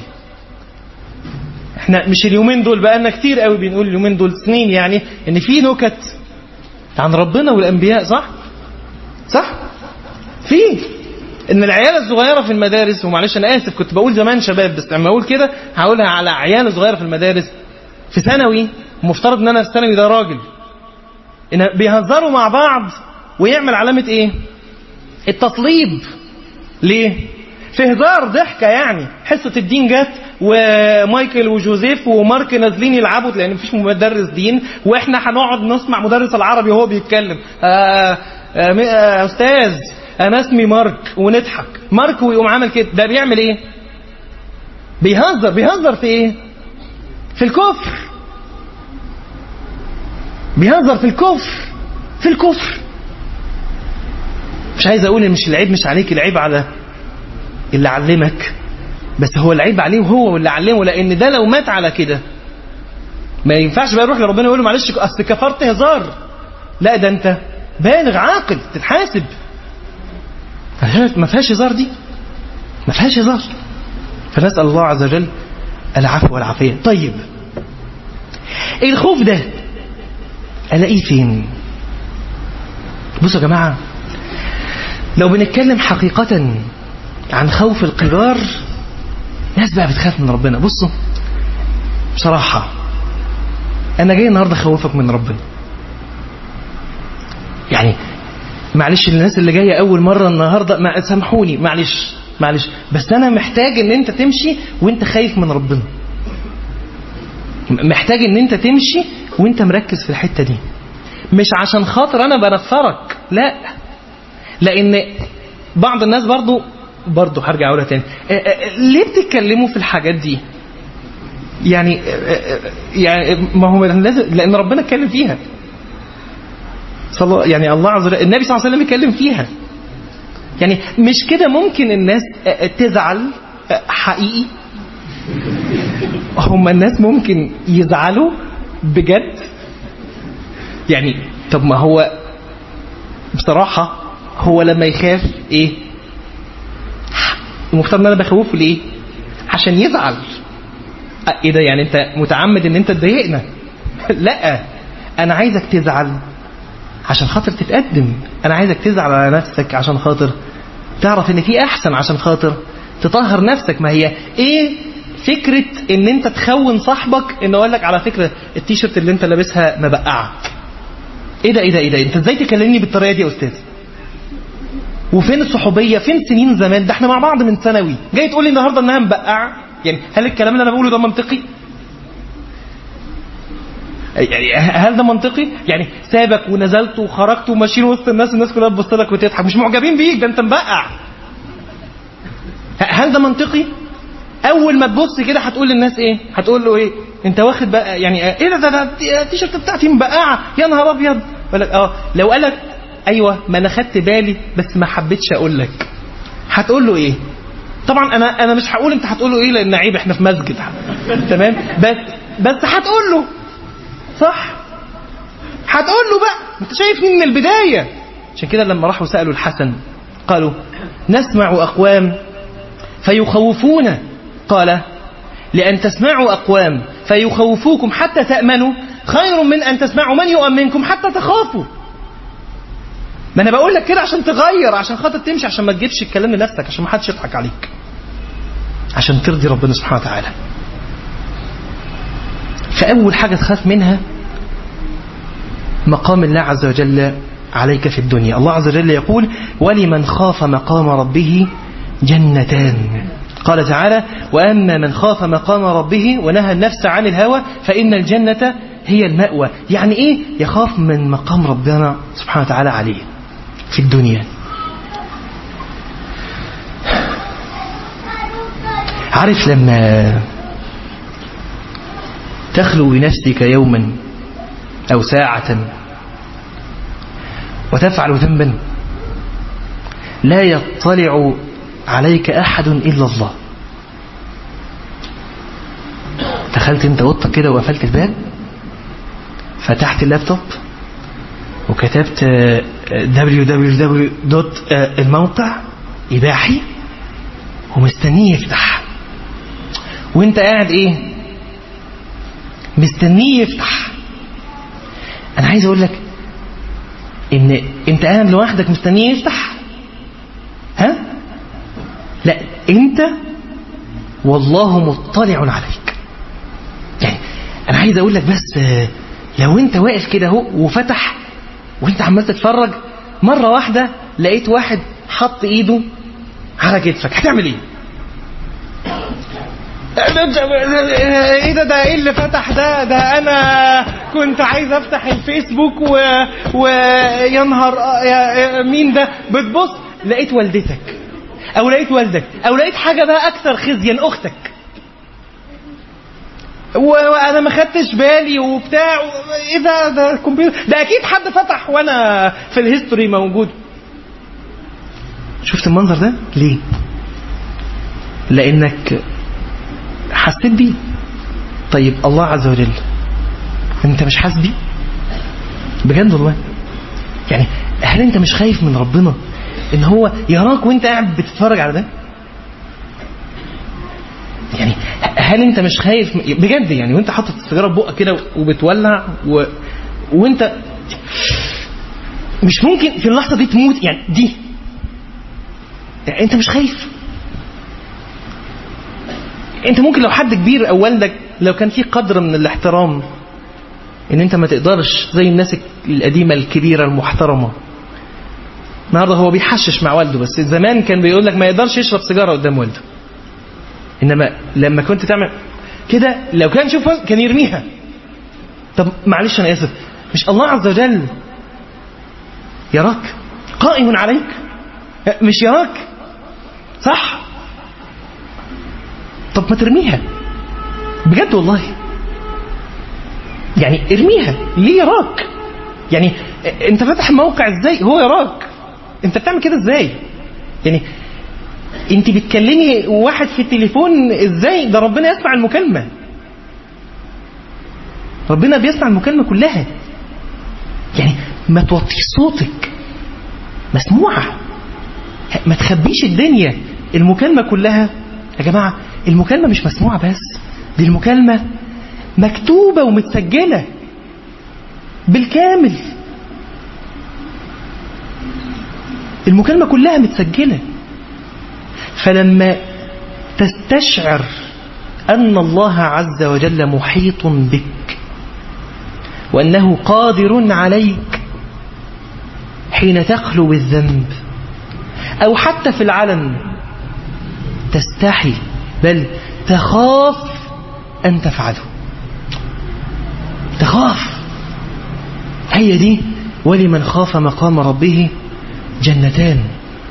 احنا مش اليومين دول بقى لنا كتير قوي بنقول اليومين دول سنين يعني ان في نكت عن ربنا والانبياء، صح صح في ان العيال الصغيره في المدارس، ومعلش انا اسف كنت بقول زمان شباب بس لما اقول كده هقولها على عيال صغيره في المدارس في ثانوي، مفترض ان انا في ثانوي ده راجل، ان بيهزروا مع بعض ويعمل علامه ايه؟ التصليب. ليه؟ في هزار ضحكه يعني، حصه الدين جت ومايكل وجوزيف ومارك نازلين يلعبوا لان مفيش مدرس دين، واحنا هنقعد نسمع مدرس العربي وهو بيتكلم آآ آآ استاذ انا اسمي مارك، ونضحك مارك ويقوم عامل كده. ده بيعمل ايه؟ بيهزر. بيهزر في ايه؟ في الكفر. بيهزر في الكفر في الكفر مش عايز اقول مش العيب مش عليك، العيب على اللي علمك، بس هو العيب عليه وهو اللي علمه، لان ده لو مات على كده ما ينفعش بقى يروح لربنا يقول له معلش اصل كفرت هزار، لا ده انت بالغ عاقل تتحاسب. ما فيهاش هزار، دي ما فيهاش هزار. فنسأل الله عز وجل العفو والعافية. طيب الخوف ده الاقيه فين؟ بصوا يا جماعة، لو بنتكلم حقيقة عن خوف الكبار، ناس بقى بتخاف من ربنا. بصوا بصراحة أنا جاي النهاردة أخوفك من ربنا، يعني معلش الناس اللي جاية أول مرة النهاردة ما سامحوني، معلش معلش بس أنا محتاج إن أنت تمشي وأنت خايف من ربنا، محتاج إن أنت تمشي وأنت مركز في الحتة دي، مش عشان خاطر أنا بنفرك، لا، لأن بعض الناس برضو برضو هرجع أقولها تاني، ليه بتتكلموا في الحاجات دي؟ يعني يعني ما هو لازم، لأن ربنا اتكلم فيها، صلى يعني الله عز وجل، النبي صلى الله عليه وسلم اتكلم فيها، يعني مش كده ممكن الناس تزعل حقيقي؟ هم الناس ممكن يزعلوا بجد؟ يعني طب ما هو بصراحة هو لما يخاف ايه؟ المفترض ان انا بخوفه ليه؟ عشان يزعل. ايه ده يعني انت متعمد ان انت تضايقنا؟ لا، انا عايزك تزعل عشان خاطر تتقدم. انا عايزك تزعل على نفسك عشان خاطر تعرف ان في احسن، عشان خاطر تطهر نفسك. ما هي ايه فكرة ان انت تخون صاحبك انه يقول لك على فكرة التيشيرت اللي انت لابسها مبقعة؟ ايه ده ايه ده ايه ده انت ازاي تكلمني بالطريقة دي يا استاذ؟ وفين الصحوبية؟ فين سنين زمان؟ ده احنا مع بعض من ثانوي، جاي تقول لي النهارده انها مبقعة؟ يعني هل الكلام اللي انا بقوله ده منطقي؟ يعني هل ده منطقي؟ يعني سابك ونزلت وخرجت وماشيين وسط الناس، الناس كلها بتبص لك وتضحك، مش معجبين بيك، ده انت مبقع. هل ده منطقي؟ اول ما تبص كده هتقول للناس ايه؟ هتقول له ايه؟ انت واخد بقى يعني ايه ده؟ ده التيشيرت بتاعتي مبقعه يا نهار ابيض. يقول لك اه. لو قالك ايوه ما انا خدت بالي بس ما حبيتش اقول لك، هتقول له ايه؟ طبعا انا انا مش هقول انت هتقول له ايه لان عيب احنا في مسجد تمام، بس بس هتقول له صح؟ هتقول له بقى انت شايفني من البدايه. عشان كده لما راحوا سالوا الحسن قالوا نسمع اقوام فيخوفون، قال لأن تسمعوا أقوام فيخوفوكم حتى تأمنوا خير من أن تسمعوا من يؤمنكم حتى تخافوا. ما أنا بقول لك كده عشان تغير، عشان خاطر تمشي، عشان ما تجيبش الكلام لنفسك، عشان ما حدش يضحك عليك، عشان ترضي ربنا سبحانه وتعالى. فأول حاجة تخاف منها مقام الله عز وجل عليك في الدنيا. الله عز وجل يقول ولمن خاف مقام ربه جنتان. قال تعالى وأما من خاف مقام ربه ونهى النفس عن الهوى فإن الجنة هي المأوى. يعني إيه يخاف من مقام ربنا سبحانه وتعالى عليه في الدنيا؟ عارف لما تخلو بنفسك يوما أو ساعة وتفعل ذنبا لا يطلع عليك أحد إلا الله، دخلت انت اوضتك كده وقفلت الباب، فتحت اللابتوب وكتبت دبليو دبليو دبليو دوت الموقع إباحي ومستنيه يفتح، وانت قاعد ايه مستنيه يفتح. انا عايز اقول لك ان انت قاعد لوحدك مستنيه يفتح؟ ها؟ لا، انت والله مطلع عليك. يعني انا عايز اقول لك بس لو انت واقف كده اهو وفتح وانت عمال تتفرج، مره واحده لقيت واحد حط ايده على كتفك، هتعمل ايه؟ ايه ده؟ ده ايه اللي فتح ده؟ ده انا كنت عايز افتح الفيسبوك و... ويا نهار مين ده؟ بتبص لقيت والدتك او لقيت والدك او لقيت حاجه بقى اكثر خزيا، اختك، وانا ما خدتش بالي وبتاع. ايه ده؟ ده الكمبيوتر ده اكيد حد فتح وانا في الهيستوري موجود. شفت المنظر ده ليه؟ لانك حسيت بيه. طيب الله عز وجل انت مش حاسس بيه بجد والله؟ يعني هل انت مش خايف من ربنا ان هو يراك وانت قاعد بتتفرج على ده؟ يعني هل انت مش خايف بجد يعني وانت حاطط السيجاره في بقك كده وبتولع و... وانت مش ممكن في اللحظه دي تموت؟ يعني دي يعني انت مش خايف؟ انت ممكن لو حد كبير او والدك لو كان في قدر من الاحترام ان انت ما تقدرش زي الناس القديمه الكبيره المحترمه، النهارده هو بيحشش مع والده، بس زمان كان بيقول لك ما يقدرش يشرب سيجاره قدام والده، انما لما كنت تعمل كده لو كان شوف كان يرميها. طب معلش انا اسف، مش الله عز وجل يراك قائم عليك؟ مش يراك صح؟ طب ما ترميها بجد والله، يعني ارميها ليه؟ يراك. يعني انت فاتح موقع ازاي هو يراك؟ انت بتعمل كده ازاي؟ يعني انت بتكلمي واحد في التليفون ازاي؟ ده ربنا يسمع المكالمة، ربنا بيسمع المكالمة كلها. يعني ما توطيش صوتك، مسموعة، ما تخبيش الدنيا، المكالمة كلها. يا جماعة المكالمة مش مسموعة بس، دي المكالمة مكتوبة ومتسجلة بالكامل، المكالمة كلها متسجلة. فلما تستشعر أن الله عز وجل محيط بك وأنه قادر عليك حين تخلو بالذنب أو حتى في العلن، تستحي بل تخاف أن تفعله، تخاف. هي دي ولمن خاف مقام ربه جنتان.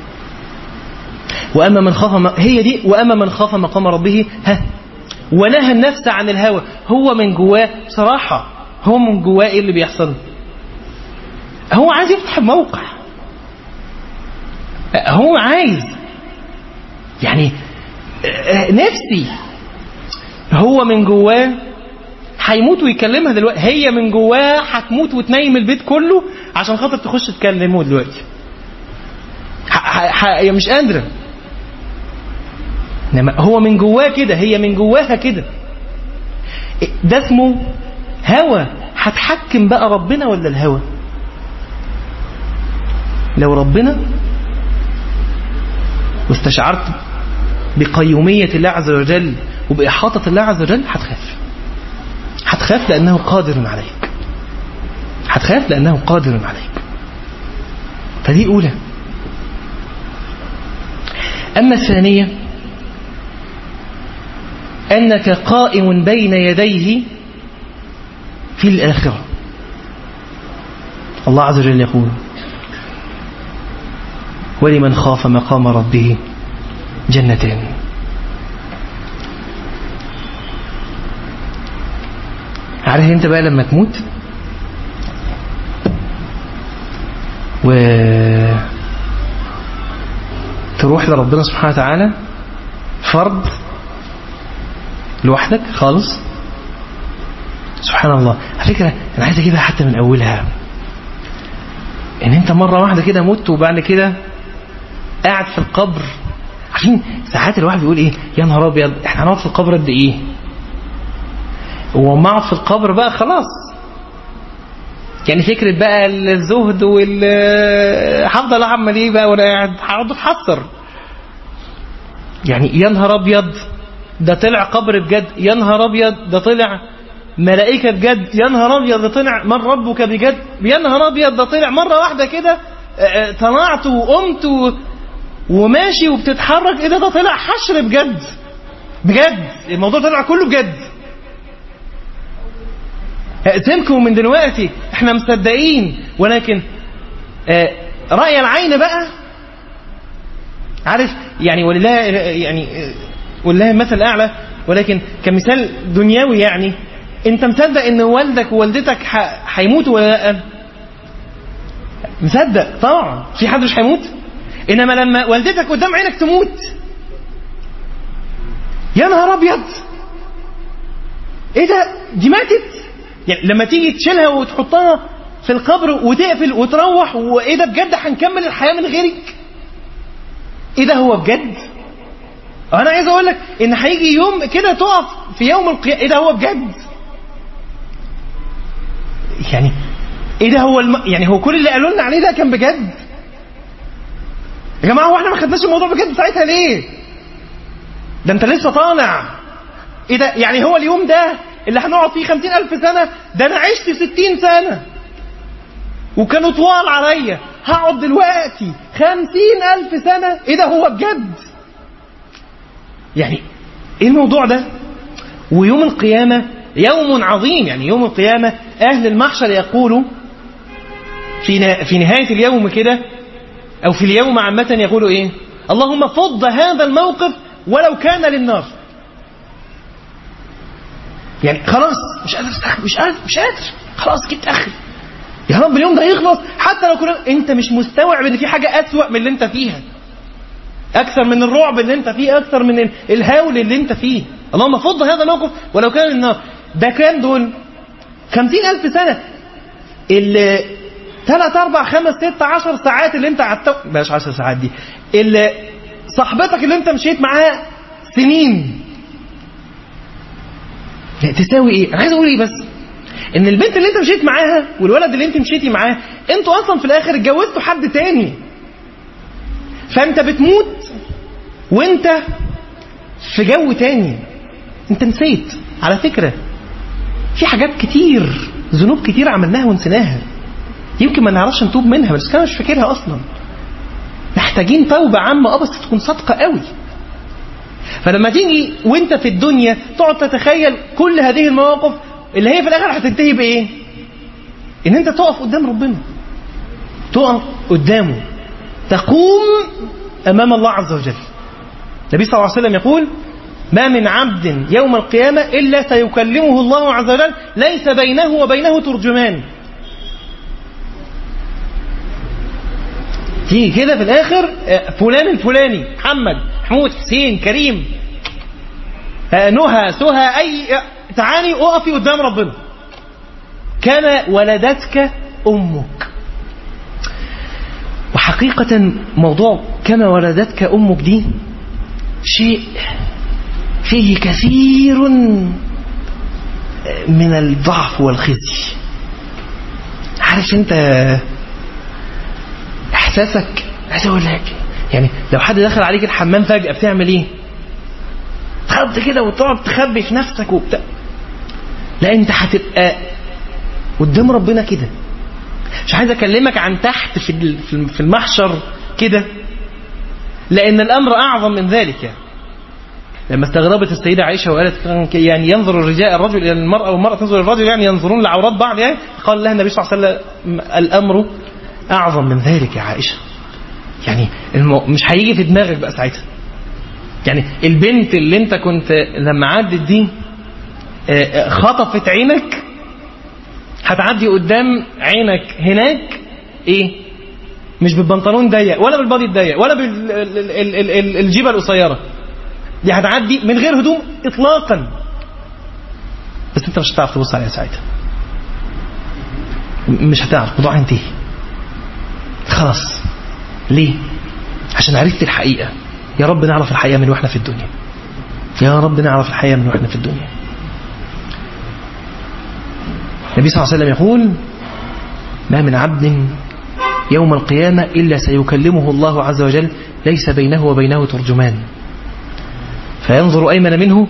وأما من خاف م... هي دي وأما من خاف مقام ربه ها ونهى النفس عن الهوى. هو من جواه صراحة، هو من جواه إيه اللي بيحصل؟ هو عايز يفتح موقع، هو عايز يعني نفسي، هو من جواه هيموت ويكلمها دلوقتي، هي من جواه هتموت وتنيم البيت كله عشان خاطر تخش تكلمه دلوقتي، هي مش قادرة. هو من جواه كده، هي من جواها كده. ده اسمه هوى. هتحكم بقى ربنا ولا الهوى؟ لو ربنا واستشعرت بقيومية الله عز وجل وبإحاطة الله عز وجل، هتخاف، هتخاف لأنه قادر عليك، هتخاف لأنه قادر عليك. فدي أولى. أما الثانية أنك قائم بين يديه في الآخرة. الله عز وجل يقول ولمن خاف مقام ربه جنتان. عارف انت بقى لما تموت و تروح لربنا سبحانه وتعالى فرض لوحدك خالص، سبحان الله. على فكرة أنا عايز أجيبها حتى من أولها، إن أنت مرة واحدة كده مت وبعد كده قاعد في القبر. عشان ساعات الواحد بيقول إيه، يا نهار أبيض إحنا هنقعد في القبر قد إيه؟ وما اقعد في القبر بقى خلاص، يعني فكرة بقى الزهد وال هفضل أعمل إيه بقى وأنا قاعد؟ هقعد أتحسر. يعني يا نهار أبيض ده طلع قبر بجد، يا نهار أبيض ده طلع ملائكة بجد، يا نهار أبيض ده طلع من ربك بجد، يا نهار أبيض ده طلع مرة واحدة كده طلعت وقمت وماشي وبتتحرك، إيه ده ده طلع حشر بجد بجد، الموضوع طلع كله بجد. اقتلكم من دلوقتي احنا مصدقين، ولكن رأي العين بقى عارف يعني، ولله يعني ولله المثل الأعلى، ولكن كمثال دنيوي يعني انت مصدق ان والدك ووالدتك هيموتوا ولا لا؟ مصدق طبعا، في حد مش هيموت. انما لما والدتك قدام عينك تموت، يا نهار ابيض ايه ده دي ماتت. يعني لما تيجي تشيلها وتحطها في القبر وتقفل وتروح، وايه ده بجد هنكمل الحياة من غيرك؟ ايه ده هو بجد؟ انا عايز اقول لك ان هيجي يوم كده تقف في يوم القيامة، ايه ده هو بجد؟ يعني ايه ده هو الم... يعني هو كل اللي قالوا لنا عليه ده كان بجد؟ يا جماعه هو احنا ما خدناش الموضوع بجد ساعتها ليه؟ ده انت لسه طالع. ايه ده يعني هو اليوم ده اللي هنقعد فيه خمسين ألف سنة، ده انا عشت ستين سنة وكانوا طوال عليا، هقعد دلوقتي خمسين ألف سنة، ايه ده هو بجد؟ يعني ايه الموضوع ده؟ ويوم القيامة يوم عظيم، يعني يوم القيامة أهل المحشر يقولوا في في نهاية اليوم كده، أو في اليوم عامة يقولوا إيه؟ اللهم فض هذا الموقف ولو كان للنار. يعني خلاص مش قادر استحمل، مش قادر مش قادر خلاص جبت آخر، يا رب اليوم ده يخلص، حتى لو كنا أنت مش مستوعب إن في حاجة أسوأ من اللي أنت فيها. أكثر من الرعب اللي انت فيه، أكثر من الهول اللي انت فيه. اللهم فض هذا الموقف ولو كان النار. ده كام دول؟ خمسين ألف سنة. اللي ثلاث أربع خمس ست عشر ساعات اللي انت قعدت، بلاش عشر ساعات دي، اللي صاحبتك اللي انت مشيت معاها سنين، تساوي ايه؟ انا عايز اقول ايه بس، ان البنت اللي انت مشيت معاها والولد اللي انت مشيتي معاه، انتوا اصلا في الاخر اتجوزتوا حد تاني. فانت بتموت وانت في جو تاني. انت نسيت على فكرة في حاجات كتير، ذنوب كتير عملناها ونسيناها، يمكن ما نعرفش نتوب منها، بس كان مش فاكرها اصلا. محتاجين توبة عامة اه بس تكون صادقة قوي. فلما تيجي وانت في الدنيا تقعد تتخيل كل هذه المواقف اللي هي في الاخر هتنتهي بايه؟ ان انت تقف قدام ربنا، تقف قدامه، تقوم امام الله عز وجل. النبي صلى الله عليه وسلم يقول: ما من عبد يوم القيامة إلا سيكلمه الله عز وجل ليس بينه وبينه ترجمان. تيجي كده في الآخر فلان الفلاني، محمد، محمود، حسين، كريم، نهى، سهى، أي تعالي أقفي قدام ربنا كما ولدتك أمك. وحقيقة موضوع كما ولدتك أمك دي شيء فيه كثير من الضعف والخزي. عارف انت احساسك، عايز اقول لك يعني لو حد دخل عليك الحمام فجأة بتعمل ايه؟ تخبط كده وتقعد تخبي في نفسك وبتاع. لا انت هتبقى قدام ربنا كده. مش عايز اكلمك عن تحت في المحشر كده، لان الامر اعظم من ذلك. يعني لما استغربت السيدة عائشة وقالت يعني ينظر الرجال الرجل إلى المرأة والمرأة تنظر الرجل، يعني ينظرون لعورات بعض، يعني قال لها النبي صلى الله عليه وسلم: الأمر أعظم من ذلك يا عائشة. يعني المو... مش هيجي في دماغك بقى ساعتها. يعني البنت اللي انت كنت لما عدت دي خطفت عينك، هتعدي قدام عينك هناك ايه؟ مش بالبنطلون ضيق ولا بالبادي الضيق ولا بالجيبة القصيرة، دي هتعدي من غير هدوم اطلاقا، بس انت مش هتعرف تبص عليها ساعتها. مش هتعرف، الموضوع هينتهي خلاص. ليه؟ عشان عرفت الحقيقة. يا رب نعرف الحقيقة من واحنا في الدنيا، يا رب نعرف الحقيقة من واحنا في الدنيا. النبي صلى الله عليه وسلم يقول: ما من عبد يوم القيامة إلا سيكلمه الله عز وجل ليس بينه وبينه ترجمان، فينظر أيمن منه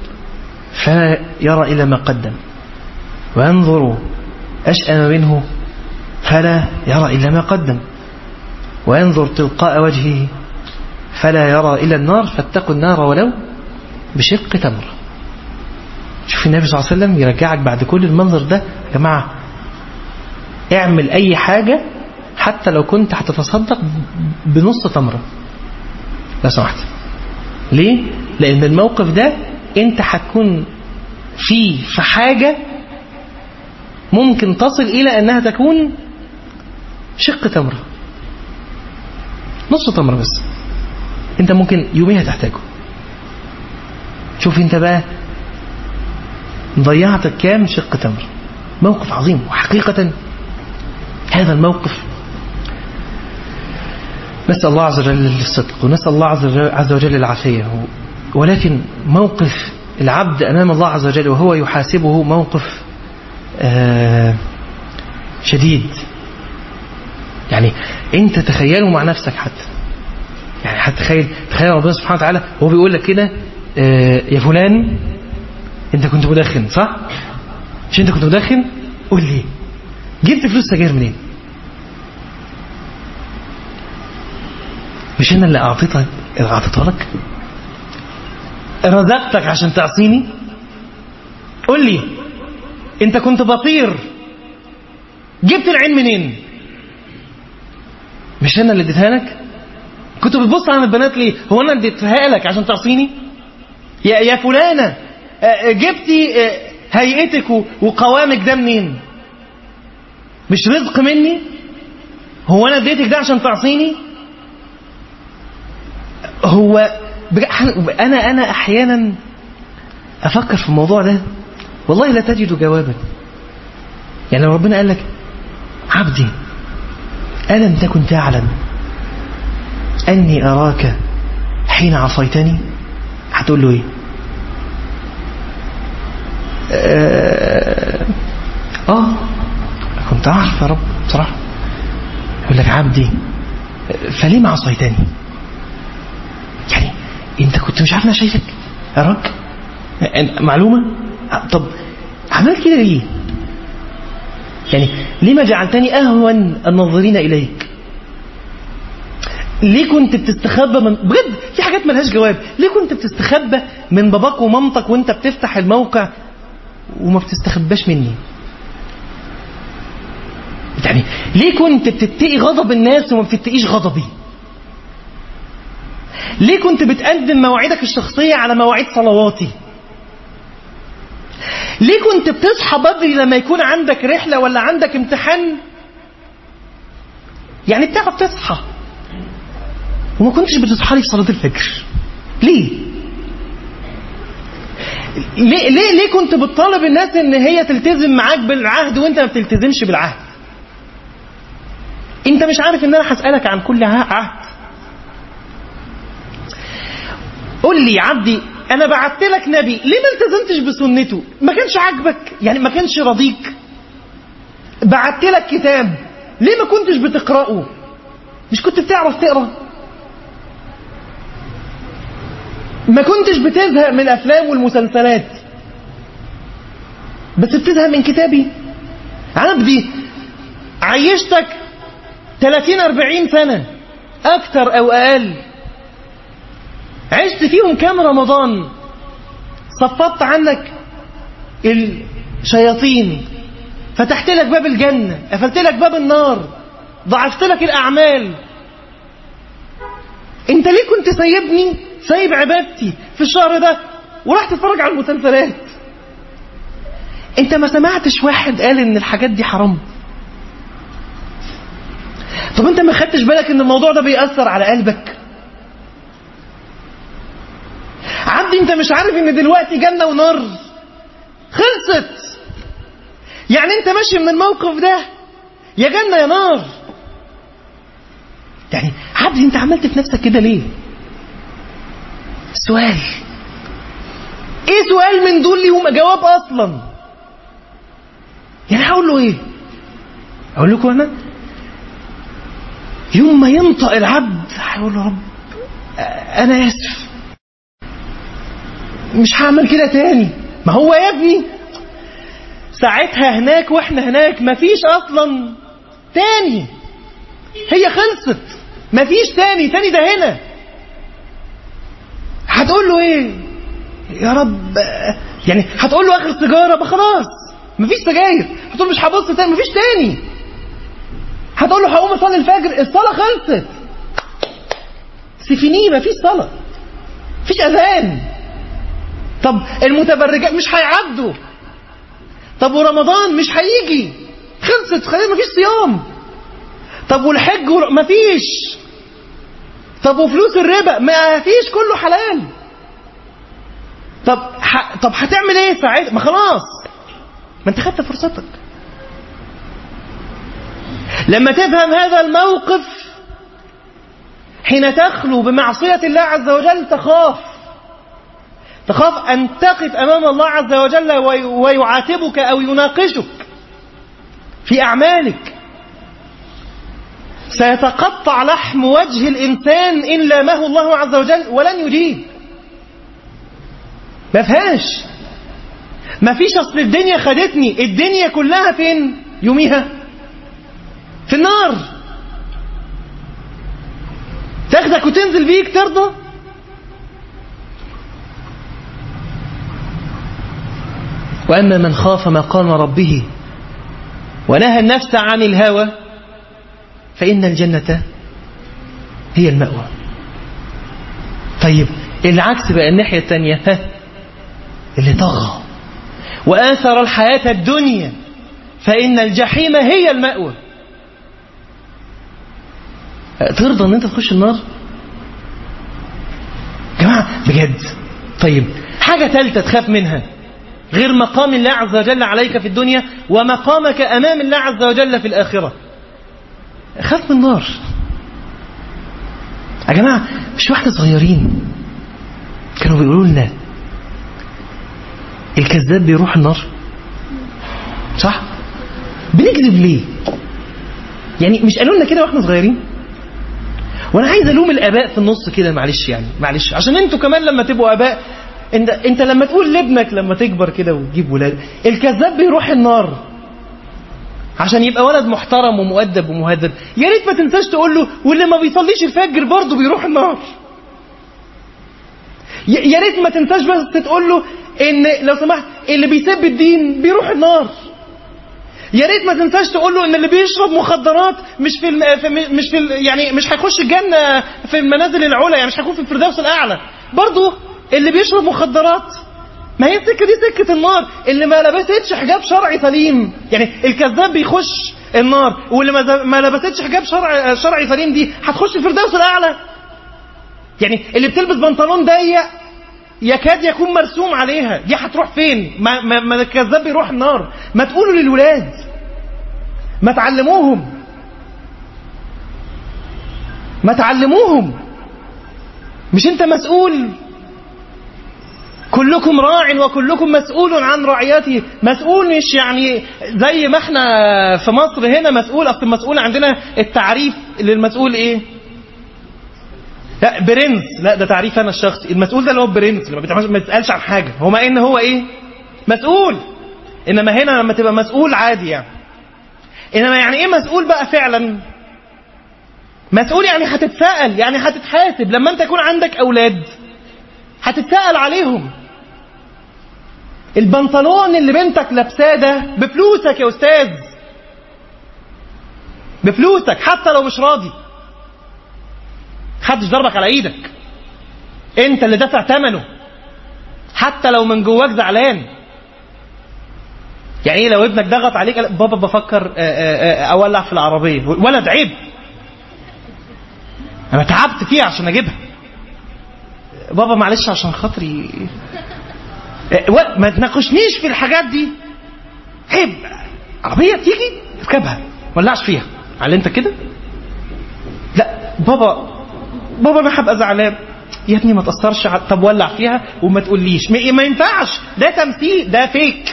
فيرى إلى ما قدم، وينظر أشأم منه فلا يرى إلا ما قدم، وينظر تلقاء وجهه فلا يرى إلا النار، فاتقوا النار ولو بشق تمر. شوف النبي صلى الله عليه وسلم يرجعك بعد كل المنظر ده. يا جماعة اعمل أي حاجة حتى لو كنت هتتصدق بنص تمرة لو سمحت. ليه؟ لأن الموقف ده انت هتكون فيه في حاجة ممكن تصل إلى أنها تكون شق تمرة، نص تمرة بس، انت ممكن يوميها تحتاجه. شوف انت بقى ضيعت كام شق تمر. موقف عظيم. وحقيقة هذا الموقف نسأل الله عز وجل الصدق ونسأل الله عز وجل العافية، ولكن موقف العبد أمام الله عز وجل وهو يحاسبه موقف آه شديد. يعني انت تخيله مع نفسك حتى، يعني هتخيل تخيل ربنا سبحانه وتعالى وهو بيقول لك كده: آه يا فلان انت كنت مدخن صح؟ مش انت كنت مدخن؟ قول لي جبت فلوس سجاير منين؟ مش انا اللي اعطيتك اعطيتها لك؟ رزقتك عشان تعصيني؟ قول لي انت كنت بطير جبت العين منين؟ مش انا اللي اديتها لك؟ كنت بتبص على البنات ليه؟ هو انا اديتها لك عشان تعصيني؟ يا يا فلانه جبتي هيئتك وقوامك ده منين؟ مش رزق مني؟ هو انا اديتك ده عشان تعصيني؟ هو أنا أنا أحيانا أفكر في الموضوع ده والله لا تجد جوابا. يعني لو ربنا قال لك عبدي ألم تكن تعلم أني أراك حين عصيتني، هتقول له إيه؟ آه, آه كنت أعرف يا رب بصراحة. يقول لك عبدي فليه ما عصيتني؟ يعني أنت كنت مش عارف أنا شايفك أراك معلومة؟ طب عملت كده ليه؟ يعني لما جعلتني أهون الناظرين إليك؟ ليه كنت بتستخبى من بجد في حاجات ملهاش جواب؟ ليه كنت بتستخبى من باباك ومامتك وانت بتفتح الموقع وما بتستخباش مني؟ يعني ليه كنت بتتقي غضب الناس وما بتتقيش غضبي؟ ليه كنت بتقدم مواعيدك الشخصية على مواعيد صلواتي؟ ليه كنت بتصحى بدري لما يكون عندك رحلة ولا عندك امتحان؟ يعني بتعرف تصحى وما كنتش بتصحى لي في صلاة الفجر. ليه؟ ليه ليه ليه كنت بتطالب الناس ان هي تلتزم معاك بالعهد وانت ما بتلتزمش بالعهد؟ انت مش عارف ان انا هسألك عن كل عهد؟ قول لي عبدي انا بعت لك نبي ليه ما التزمتش بسنته؟ ما كانش عاجبك؟ يعني ما كانش راضيك؟ بعت لك كتاب ليه ما كنتش بتقرأه؟ مش كنت بتعرف تقرأ؟ ما كنتش بتزهق من الافلام والمسلسلات بس بتزهق من كتابي؟ عبدي عيشتك ثلاثين أربعين سنة اكتر او اقل، عشت فيهم كام رمضان؟ صفطت عنك الشياطين، فتحت لك باب الجنة، قفلت لك باب النار، ضعفت لك الأعمال. انت ليه كنت سايبني سايب عبادتي في الشهر ده وراح تتفرج على المسلسلات؟ انت ما سمعتش واحد قال ان الحاجات دي حرام؟ طب انت ما خدتش بالك ان الموضوع ده بيأثر على قلبك؟ عبدي انت مش عارف ان دلوقتي جنة ونار خلصت؟ يعني انت ماشي من الموقف ده يا جنة يا نار. يعني عبدي انت عملت في نفسك كده ليه؟ سؤال. ايه سؤال من دول ليهم جواب اصلا؟ يعني هقول له ايه؟ اقول لكم انا يوم ما ينطق العبد هيقول له رب انا اسف مش هعمل كده تاني. ما هو يا ابني ساعتها هناك واحنا هناك مفيش اصلا تاني، هي خلصت مفيش تاني. تاني ده هنا. هتقول له ايه يا رب؟ يعني هتقول له اخر سيجاره بقى خلاص مفيش سجاير، هتقول مش هبص تاني مفيش تاني. هتقول له هقوم اصلي الفجر الصلاه خلصت سيفيني مفيش صلاه مفيش اذان. طب المتبرجات مش هيعدوا. طب ورمضان مش هيجي خلصت خلينا مفيش صيام. طب والحج ور... مفيش. طب وفلوس الربا مفيش كله حلال. طب ح... طب هتعمل ايه ساعتها؟ ما خلاص ما انت خدت فرصتك. لما تفهم هذا الموقف حين تخلو بمعصية الله عز وجل تخاف تخاف أن تقف أمام الله عز وجل ويعاتبك أو يناقشك في أعمالك. سيتقطع لحم وجه الإنسان إن لامه الله عز وجل ولن يجيب. ما فيهاش ما فيش. أصل الدنيا خدتني. الدنيا كلها فين يوميها؟ في النار. تاخدك وتنزل بيك ترضى؟ وأما من خاف مقام ربه ونهى النفس عن الهوى فإن الجنة هي المأوى. طيب العكس بقى الناحية الثانية، ها اللي طغى وآثر الحياة الدنيا فإن الجحيم هي المأوى. ترضى أن أنت تخش النار؟ بجد. طيب حاجة ثالثة تخاف منها غير مقام الله عز وجل عليك في الدنيا ومقامك أمام الله عز وجل في الآخرة، خاف من النار. يا جماعة مش واحدة صغيرين كانوا بيقولوا لنا الكذاب بيروح النار، صح؟ بنكذب ليه؟ يعني مش قالوا لنا كده واحنا صغيرين؟ وانا عايز الوم الاباء في النص كده، معلش يعني معلش، عشان انتوا كمان لما تبقوا اباء، انت انت لما تقول لابنك لما تكبر كده وتجيب ولاد الكذاب بيروح النار عشان يبقى ولد محترم ومؤدب ومهذب، يا ريت ما تنساش تقول له واللي ما بيصليش الفجر برضه بيروح النار. يا ريت ما تنساش بس تقول له ان لو سمحت اللي بيسب الدين بيروح النار. يا ريت ما تنساش تقول له ان اللي بيشرب مخدرات مش في, الم... في مش في ال... يعني مش هيخش الجنه في المنازل العلى، يعني مش هيكون في الفردوس الاعلى. برضه اللي بيشرب مخدرات ما هي السكه دي سكه النار. اللي ما لبستش حجاب شرعي سليم، يعني الكذاب بيخش النار، واللي ما, ما لبستش حجاب شرعي شرعي سليم دي هتخش الفردوس الاعلى. يعني اللي بتلبس بنطلون ضيق يكاد يكون مرسوم عليها دي هتروح فين؟ ما, ما, ما الكذاب بيروح النار. ما تقولوا للولاد، ما تعلموهم ما تعلموهم مش انت مسؤول؟ كلكم راع وكلكم مسؤول عن رعيته. مسؤول مش يعني زي ما احنا في مصر هنا مسؤول، اصل المسؤول عندنا التعريف للمسؤول ايه؟ لا برنس، لا ده تعريف انا الشخصي. المسؤول ده اللي هو برنس اللي ما بيتسالش عن حاجه، هو ما ان هو ايه؟ مسؤول. انما هنا لما تبقى مسؤول عادي يعني. انما يعني ايه مسؤول بقى فعلا؟ مسؤول يعني هتتسأل، يعني هتتحاسب. لما انت يكون عندك اولاد هتتسأل عليهم. البنطلون اللي بنتك لابساه ده بفلوسك يا استاذ، بفلوسك حتى لو مش راضي. محدش ضربك على ايدك، انت اللي دافع ثمنه حتى لو من جواك زعلان. يعني ايه لو ابنك ضغط عليك بابا بفكر اولع في العربيه، ولد عيب انا تعبت فيها عشان اجيبها، بابا معلش عشان خاطري ما تناقشنيش في الحاجات دي، عيب. عربيه تيجي اركبها ولعش فيها على انت كده. لا بابا بابا انا هبقى زعلان يا ابني ما تاثرش. طب ولع فيها وما تقوليش. ما ينفعش، ده تمثيل، ده فيك،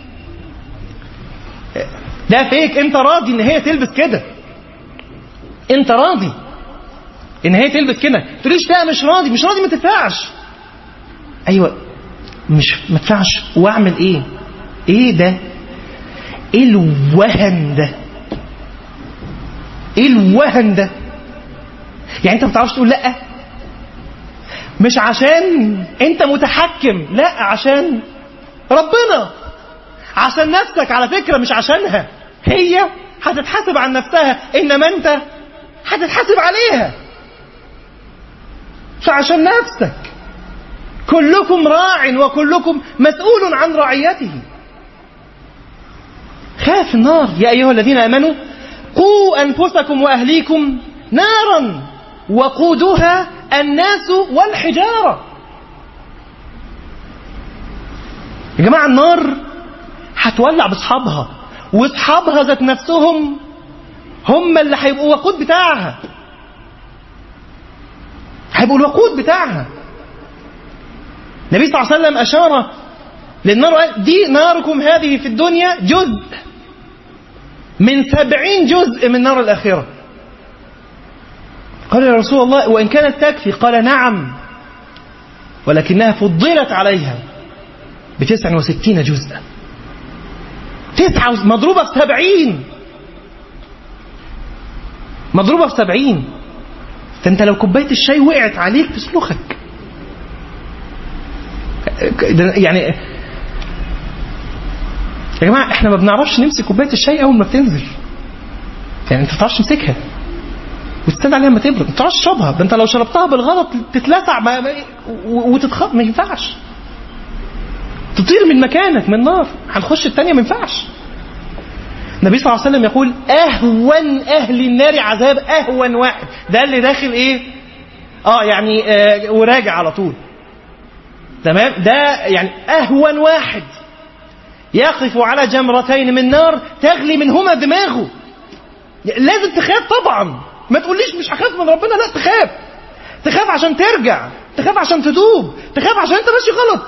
ده فيك. انت راضي ان هي تلبس كده، انت راضي ان هي تلبس كده، تقوليش لا مش راضي مش راضي ما تدفعش. ايوه مش ما تدفعش واعمل ايه؟ ايه ده؟ ايه الوهن ده؟ ايه الوهن ده؟ يعني انت ما بتعرفش تقول لا؟ مش عشان انت متحكم، لا عشان ربنا، عشان نفسك على فكرة، مش عشانها. هي هتتحاسب عن نفسها، انما انت هتتحاسب عليها. فعشان نفسك. كلكم راع وكلكم مسؤول عن رعيته. خاف النار. يا أيها الذين آمنوا قوا أنفسكم وأهليكم نارا وقودها الناس والحجارة. يا جماعة النار هتولع بأصحابها، وأصحابها ذات نفسهم هم اللي هيبقوا وقود بتاعها، هيبقوا الوقود بتاعها. النبي صلى الله عليه وسلم أشار للنار وقال دي ناركم هذه في الدنيا جزء من سبعين جزء من نار الآخرة. قال يا رسول الله وإن كانت تكفي؟ قال نعم ولكنها فضلت عليها بتسع وستين جزءا. تسعة مضروبة في سبعين، مضروبة في سبعين. فأنت لو كوباية الشاي وقعت عليك تسلخك. يعني يا جماعة احنا ما بنعرفش نمسك كوباية الشاي أول ما بتنزل. يعني انت ما بتعرفش تمسكها وتستنى عليها ما تبرد، ما بتعرفش تشربها. ده انت لو شربتها بالغلط تتلسع وتتخط، ما ينفعش. تطير من مكانك من النار، هنخش الثانية ما ينفعش. النبي صلى الله عليه وسلم يقول أهون أهل النار عذاب، أهون واحد ده اللي داخل إيه؟ آه يعني آه وراجع على طول. تمام؟ ده يعني أهون واحد يقف على جمرتين من نار تغلي منهما دماغه. لازم تخاف طبعا، ما تقوليش مش هخاف من ربنا، لا تخاف. تخاف عشان ترجع، تخاف عشان تتوب، تخاف عشان انت ماشي غلط.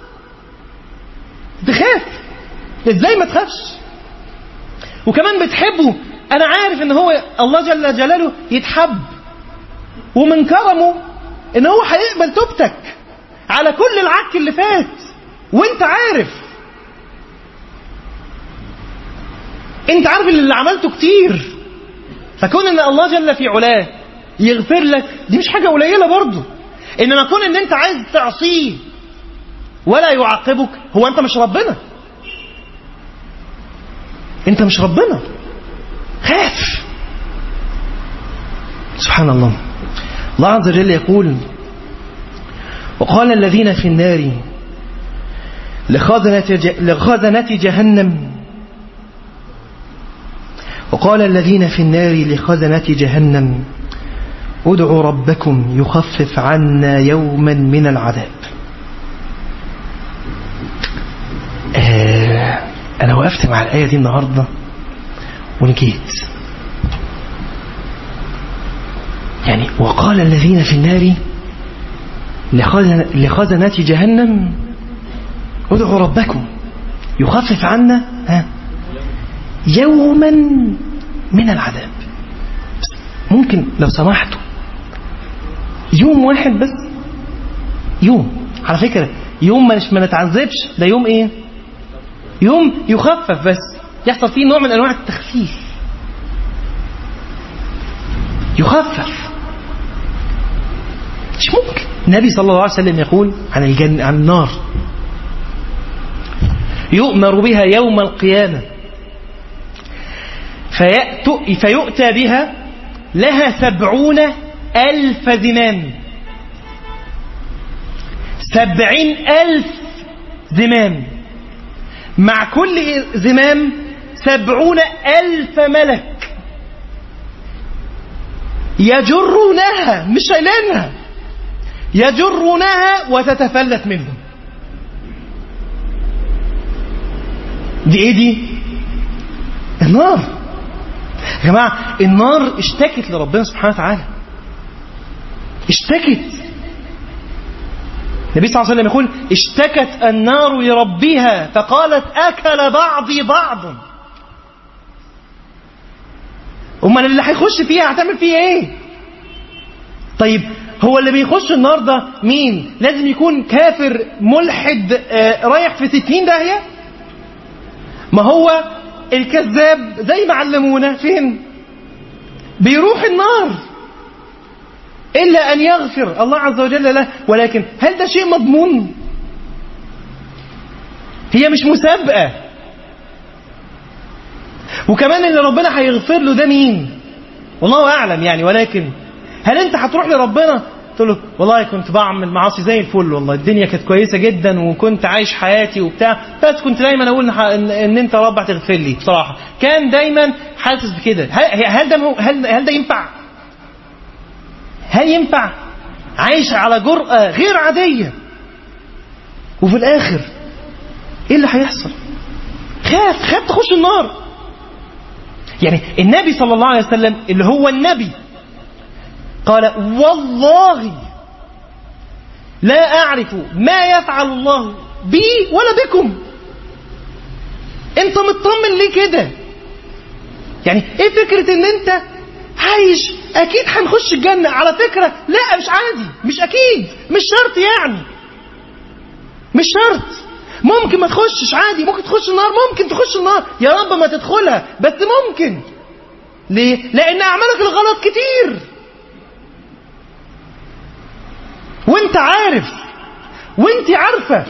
تخاف ازاي ما تخافش؟ وكمان بتحبه. انا عارف ان هو الله جل جلاله يتحب، ومن كرمه ان هو هيقبل توبتك على كل العك اللي فات، وانت عارف انت عارف ان اللي عملته كتير. فكون ان الله جل في علاه يغفر لك دي مش حاجة قليلة برضه. انما كون ان انت عايز تعصيه ولا يعاقبك، هو انت مش ربنا، انت مش ربنا. خاف. سبحان الله. الله عز وجل يقول: وقال الذين في النار لخزنة جهنم وقال الذين في النار لخزنة جهنم ادعوا ربكم يخفف عنا يوما من العذاب. آه أنا وقفت مع الآية دي النهاردة ونجيت. يعني وقال الذين في النار لخزنة جهنم ادعوا ربكم يخفف عنا ها يوما من العذاب. ممكن لو سمحتوا يوم واحد بس، يوم. على فكرة يوم مش ما نتعذبش، ده يوم ايه؟ يوم يخفف بس، يحصل فيه نوع من انواع التخفيف. يخفف مش ممكن. النبي صلى الله عليه وسلم يقول عن الجنة عن النار: يؤمر بها يوم القيامة فيؤتى بها لها سبعون ألف زمام. سبعين ألف زمام، مع كل زمام سبعون ألف ملك يجرونها، مش شايلينها، يجرونها وتتفلت منهم. دي ايه دي؟ النار. يا جماعة النار اشتكت لربنا سبحانه وتعالى، اشتكت. النبي صلى الله عليه وسلم يقول: اشتكت النار لربها فقالت أكل بعضي بعض. أمال اللي هيخش فيها هتعمل فيها ايه؟ طيب هو اللي بيخش النار ده مين؟ لازم يكون كافر ملحد آه رايح في ستين داهية؟ ما هو الكذاب زي ما علمونا فين؟ بيروح النار إلا أن يغفر الله عز وجل له. ولكن هل ده شيء مضمون؟ هي مش مسابقة. وكمان اللي ربنا هيغفر له ده مين؟ والله أعلم يعني. ولكن هل أنت هتروح لربنا تقول له والله كنت بعمل معاصي زي الفل، والله الدنيا كانت كويسة جدا وكنت عايش حياتي وبتاع، بس كنت دايما أقول إن, إن أنت رب هتغفر لي؟ بصراحة كان دايما حاسس بكده. هل ده هل هل ده ينفع؟ هل ينفع؟ عايش على جرأة غير عادية، وفي الآخر إيه اللي هيحصل؟ خاف خاف تخش النار. يعني النبي صلى الله عليه وسلم اللي هو النبي قال: والله لا أعرف ما يفعل الله بي ولا بكم. انت مطمن ليه كده؟ يعني ايه فكرة ان انت عايش اكيد هنخش الجنة؟ على فكرة لا، مش عادي، مش اكيد، مش شرط يعني، مش شرط. ممكن ما تخشش عادي، ممكن تخش النار، ممكن تخش النار يا رب ما تدخلها، بس ممكن. ليه؟ لان اعمالك الغلط كتير وانت عارف وانت عارفة.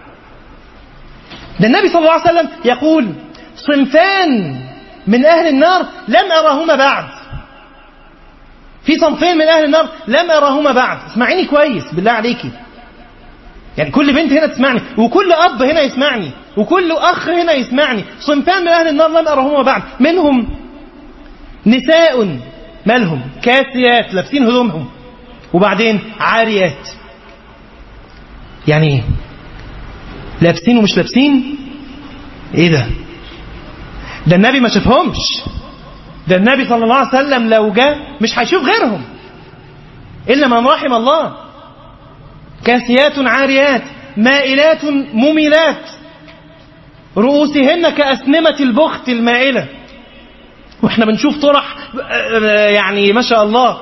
ده النبي صلى الله عليه وسلم يقول: صنفان من اهل النار لم اراهما بعد. في صنفين من اهل النار لم اراهما بعد. اسمعيني كويس بالله عليكي، يعني كل بنت هنا تسمعني، وكل اب هنا يسمعني، وكل اخ هنا يسمعني. صنفان من اهل النار لم اراهما بعد، منهم نساء مالهم كاسيات، لابسين هدومهم، وبعدين عاريات. يعني ايه؟ لابسين ومش لابسين؟ ايه ده؟ ده النبي ما شافهمش. ده النبي صلى الله عليه وسلم لو جاء مش هيشوف غيرهم إلا من رحم الله. كاسيات عاريات مائلات مميلات رؤوسهن كأسنمة البخت المائلة. واحنا بنشوف طرح يعني ما شاء الله.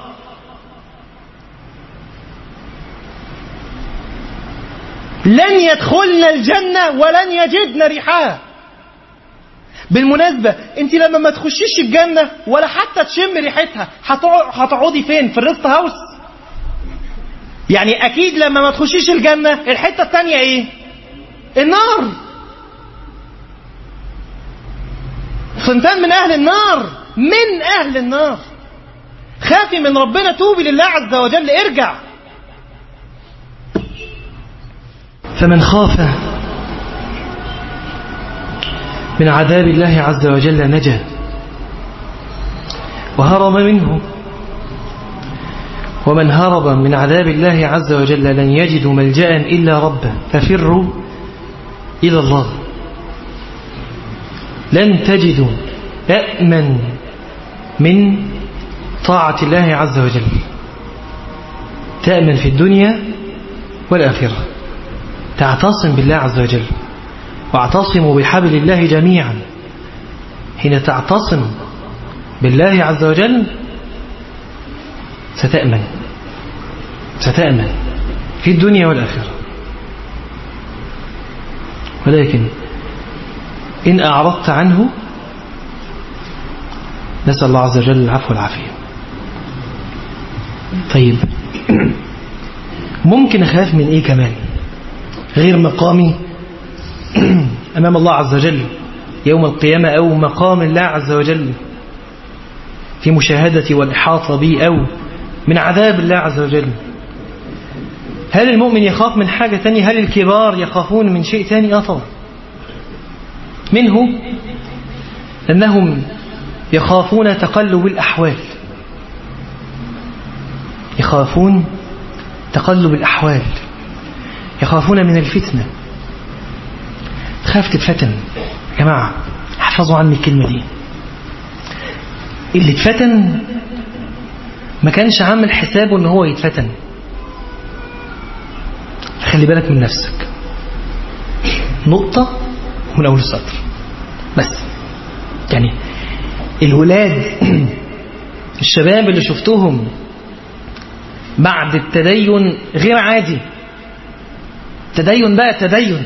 لن يدخلن الجنة ولن يجدن ريحها. بالمناسبة انت لما ما تخشيش الجنة ولا حتى تشم ريحتها هتقعدي فين؟ في الريست هاوس؟ يعني اكيد لما ما تخشيش الجنة الحتة التانية ايه؟ النار. صنفان من اهل النار، من اهل النار. خافي من ربنا، توبي لله عز وجل، ارجع. فمن خاف من عذاب الله عز وجل نجا وهرب منه، ومن هرب من عذاب الله عز وجل لن يجد ملجأ إلا ربه، ففروا إلى الله. لن تجدوا أأمن من طاعة الله عز وجل، تأمن في الدنيا والآخرة. تعتصم بالله عز وجل، واعتصموا بحبل الله جميعا. حين تعتصم بالله عز وجل ستأمن، ستأمن في الدنيا والآخرة. ولكن إن أعرضت عنه نسأل الله عز وجل العفو والعافية. طيب ممكن أخاف من إيه كمان غير مقامي أمام الله عز وجل يوم القيامة، أو مقام الله عز وجل في مشاهدة والإحاطة بي، أو من عذاب الله عز وجل؟ هل المؤمن يخاف من حاجة تانية؟ هل الكبار يخافون من شيء تاني؟ آه طبعا. منه أنهم يخافون تقلب الأحوال، يخافون تقلب الأحوال، يخافون من الفتنة. تخاف تتفتن يا جماعة، احفظوا عني الكلمة دي. اللي اتفتن ما كانش عامل حسابه ان هو يتفتن. خلي بالك من نفسك. نقطة من أول السطر بس. يعني الولاد الشباب اللي شفتهم بعد التدين غير عادي، تدين بقى تدين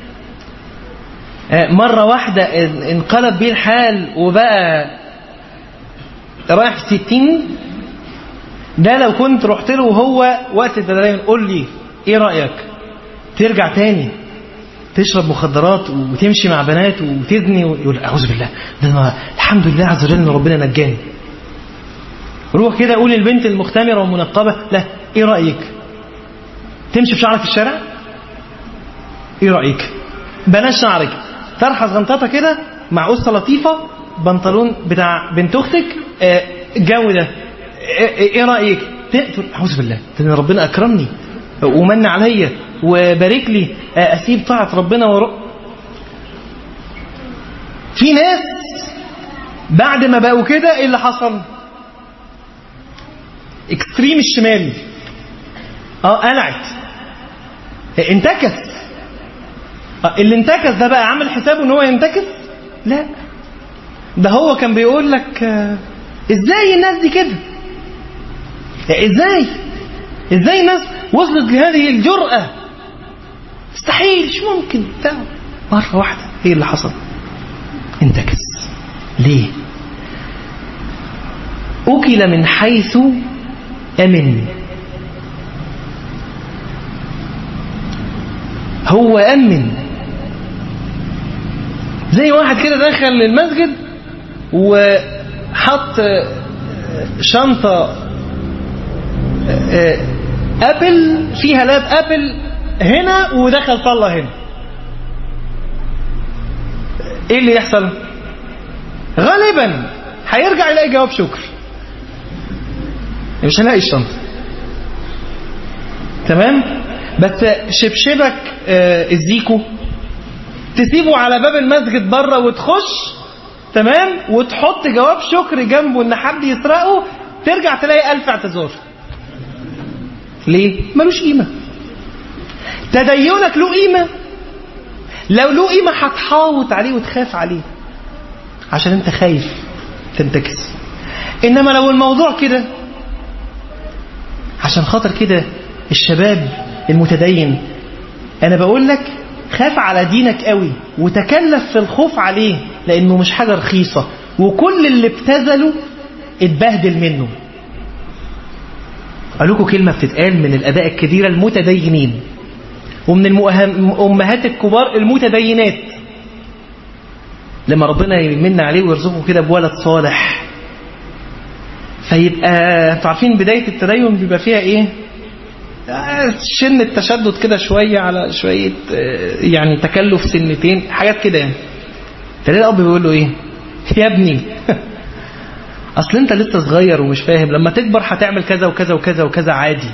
مرة واحدة انقلب بيه الحال وبقى رايح في ستين. ده لو كنت رحت له وهو وقت التدين قول لي ايه رأيك؟ ترجع تاني تشرب مخدرات وتمشي مع بنات وتزني ويقول أعوذ بالله، ده الحمد لله عز وجل ان ربنا نجاني. روح كده قول للبنت المختمرة والمنقبة لا، ايه رأيك؟ تمشي بشعرك في الشارع؟ ايه رأيك؟ بلاش شعرك، طرحة غنطتها كده مع قصة لطيفة، بنطلون بتاع بنت اختك، الجو ده ايه رأيك؟ تقول أعوذ بالله، ده ربنا أكرمني ومن عليا وبارك لي، أسيب طاعة ربنا ورق. في ناس بعد ما بقوا كده ايه اللي حصل؟ اكستريم الشمال اه قلعت، انتكس. اللي انتكس ده بقى عمل حسابه ان هو ينتكس؟ لا، ده هو كان بيقول لك ازاي الناس دي كده؟ ازاي ازاي الناس وصلت لهذه الجرأة؟ مستحيل، مش ممكن. مرة واحدة ايه اللي حصل؟ انتكس. ليه؟ أكل من حيث أمن. هو أمن زي واحد كده دخل المسجد وحط شنطة أبل فيها لاب أبل هنا ودخل طلع هنا. ايه اللي يحصل؟ غالبا هيرجع يلاقي جواب شكر، مش هلاقي الشنطة. تمام؟ بس شبشبك آه الزيكو تسيبه على باب المسجد بره وتخش تمام وتحط جواب شكر جنبه ان حد يسرقه، ترجع تلاقي ألف اعتذار. ليه؟ ملوش قيمة. تدينك له قيمة، لو له قيمة هتحاوط عليه وتخاف عليه عشان انت خايف تنتكس. انما لو الموضوع كده، عشان خاطر كده الشباب المتدين انا بقول لك خاف على دينك قوي وتكلف في الخوف عليه، لانه مش حاجة رخيصة، وكل اللي ابتذله اتبهدل منه. قال لكم كلمة بتتقال من الآباء الكبيرة المتدينين ومن الأمهات الكبار المتدينات، لما ربنا يمن عليه ويرزقه كده بولد صالح، فيبقى انتوا عارفين بداية التدين بيبقى فيها ايه؟ شن التشدد كده شوية على شوية يعني تكلف سنتين حاجات كده يعني. فليه الأب بيقول له ايه؟ يا ابني اصل انت لسه صغير ومش فاهم، لما تكبر هتعمل كذا وكذا وكذا وكذا عادي.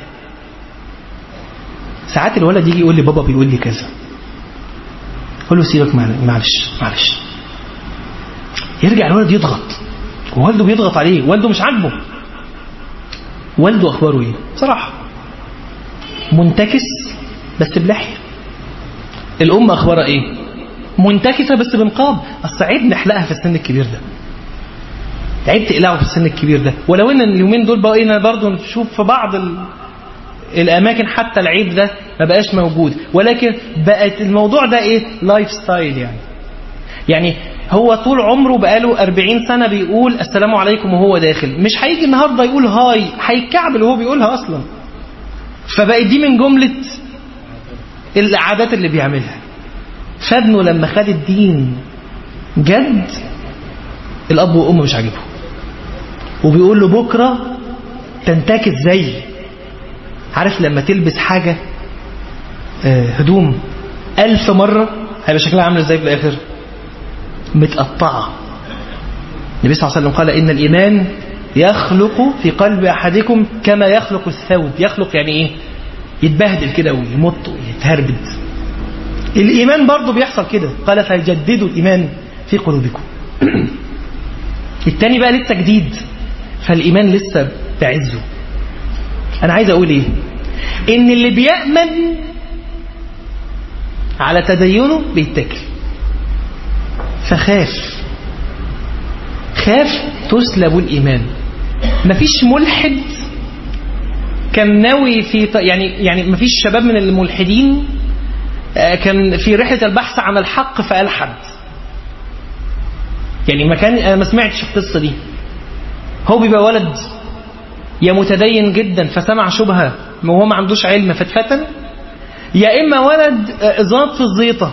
ساعات الولد يجي يقول لي بابا بيقول لي كذا، قول له سيبك معلش معلش. يرجع الولد يضغط ووالده بيضغط عليه، والده مش عاجبه. والده اخباره ايه؟ بصراحه منتكس بس بلحيه. الام اخبارها ايه؟ منتكسه بس بنقاب. اصل عيب نحلقها في السن الكبير ده، عيب تقلعه في السن الكبير ده. ولو ان اليومين دول بقينا برضو نشوف في بعض الاماكن حتى العيب ده ما بقاش موجود، ولكن بقت الموضوع ده ايه؟ لايف ستايل يعني. يعني هو طول عمره بقاله أربعين سنة بيقول السلام عليكم وهو داخل، مش هيجي النهارده يقول هاي، هيتكعبل وهو بيقولها اصلا. فبقت دي من جملة العادات اللي بيعملها. فابنه لما خد الدين جد، الاب والام مش عاجبهم، وبيقول له بكرة تنتكس زي، عارف لما تلبس حاجة هدوم ألف مرة هيبقى شكلها عامل ازاي في الآخر؟ متقطعة. النبي صلى الله عليه وسلم قال إن الإيمان يخلق في قلب أحدكم كما يخلق الثوب. يخلق يعني إيه؟ يتبهدل كده ويمط ويتهربد. الإيمان برضو بيحصل كده، قال فيجددوا الإيمان في قلوبكم. التاني بقى لسه جديد، فالإيمان لسه بعزه. أنا عايز أقول إيه؟ إن اللي بيأمن على تدينه بيتكل. فخاف خاف تسلب الإيمان. مفيش ملحد كان ناوي في يعني يعني مفيش شباب من الملحدين كان في رحلة البحث عن الحق فألحد. يعني ما كان أنا ما سمعتش القصة دي. هو بيبقى ولد يا متدين جدا فسمع شبهة وهو ما عندوش علم فتفتن، يا إما ولد زاد في الزيطة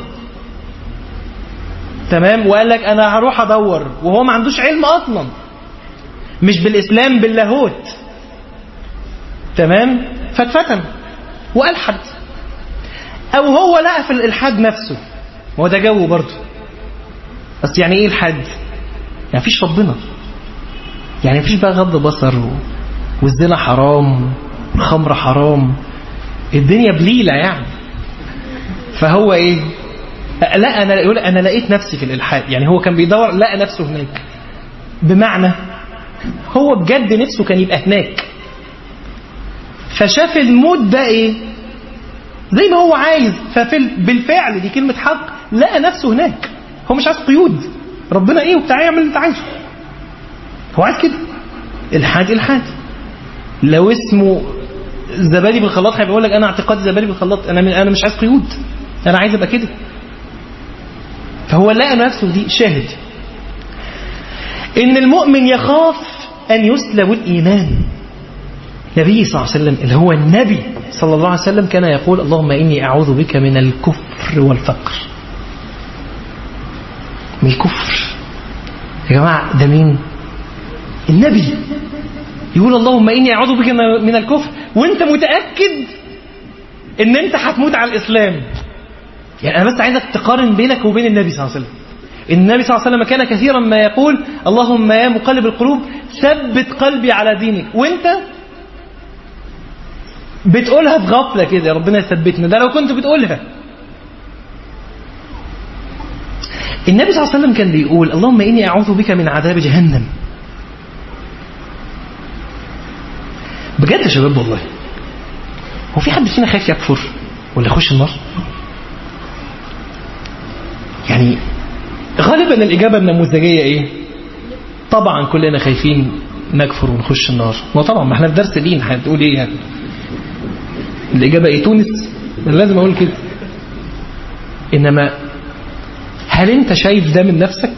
تمام وقال لك أنا هروح أدور وهو ما عندوش علم أصلا، مش بالإسلام باللاهوت تمام، فتفتن وألحد. أو هو لقى في الإلحاد نفسه، وهو ده جو برضه. بس يعني إيه الحد؟ يعني فيش ربنا، يعني فيش بقى غض بصر والزنا حرام والخمر حرام، الدنيا بليلة يعني. فهو إيه؟ لا أنا يقول أنا لقيت نفسي في الإلحاد. يعني هو كان بيدور لقى نفسه هناك، بمعنى هو بجد نفسه كان يبقى هناك، فشاف المود ده إيه زي ما هو عايز، فبالفعل دي كلمة حق لقى نفسه هناك. هو مش عايز قيود، ربنا ايه وبتاع يعمل اللي انت عايزه، هو عايز كده. الحاد الحاد. لو اسمه زبادي بالخلاط هيبقى يقول لك انا اعتقادي زبادي بالخلاط، انا انا مش عايز قيود، انا عايز ابقى كده. فهو لقى نفسه دي. شاهد ان المؤمن يخاف ان يسلب الايمان. النبي صلى الله عليه وسلم اللي هو النبي صلى الله عليه وسلم كان يقول اللهم إني أعوذ بك من الكفر والفقر. من الكفر يا جماعة، ده مين؟ النبي يقول اللهم إني أعوذ بك من الكفر وانت متأكد ان انت هتموت على الإسلام. يعني أنا بس عايزك تقارن بينك وبين النبي صلى الله عليه وسلم. النبي صلى الله عليه وسلم كان كثيرا ما يقول اللهم يا مقلب القلوب ثبت قلبي على دينك، وانت بتقولها في غفلة كده، يا ربنا يثبتنا. ده لو كنت بتقولها. النبي صلى الله عليه وسلم كان بيقول اللهم إني أعوذ بك من عذاب جهنم. بجد يا شباب والله، هو في حد فينا خايف يكفر ولا يخش النار؟ يعني غالبا الإجابة النموذجية إيه؟ طبعا كلنا خايفين نكفر ونخش النار. ما طبعا ما احنا في درس دين، هتقول إيه يعني؟ الإجابة إيه؟ تونس؟ لازم أقول كده. إنما هل أنت شايف ده من نفسك؟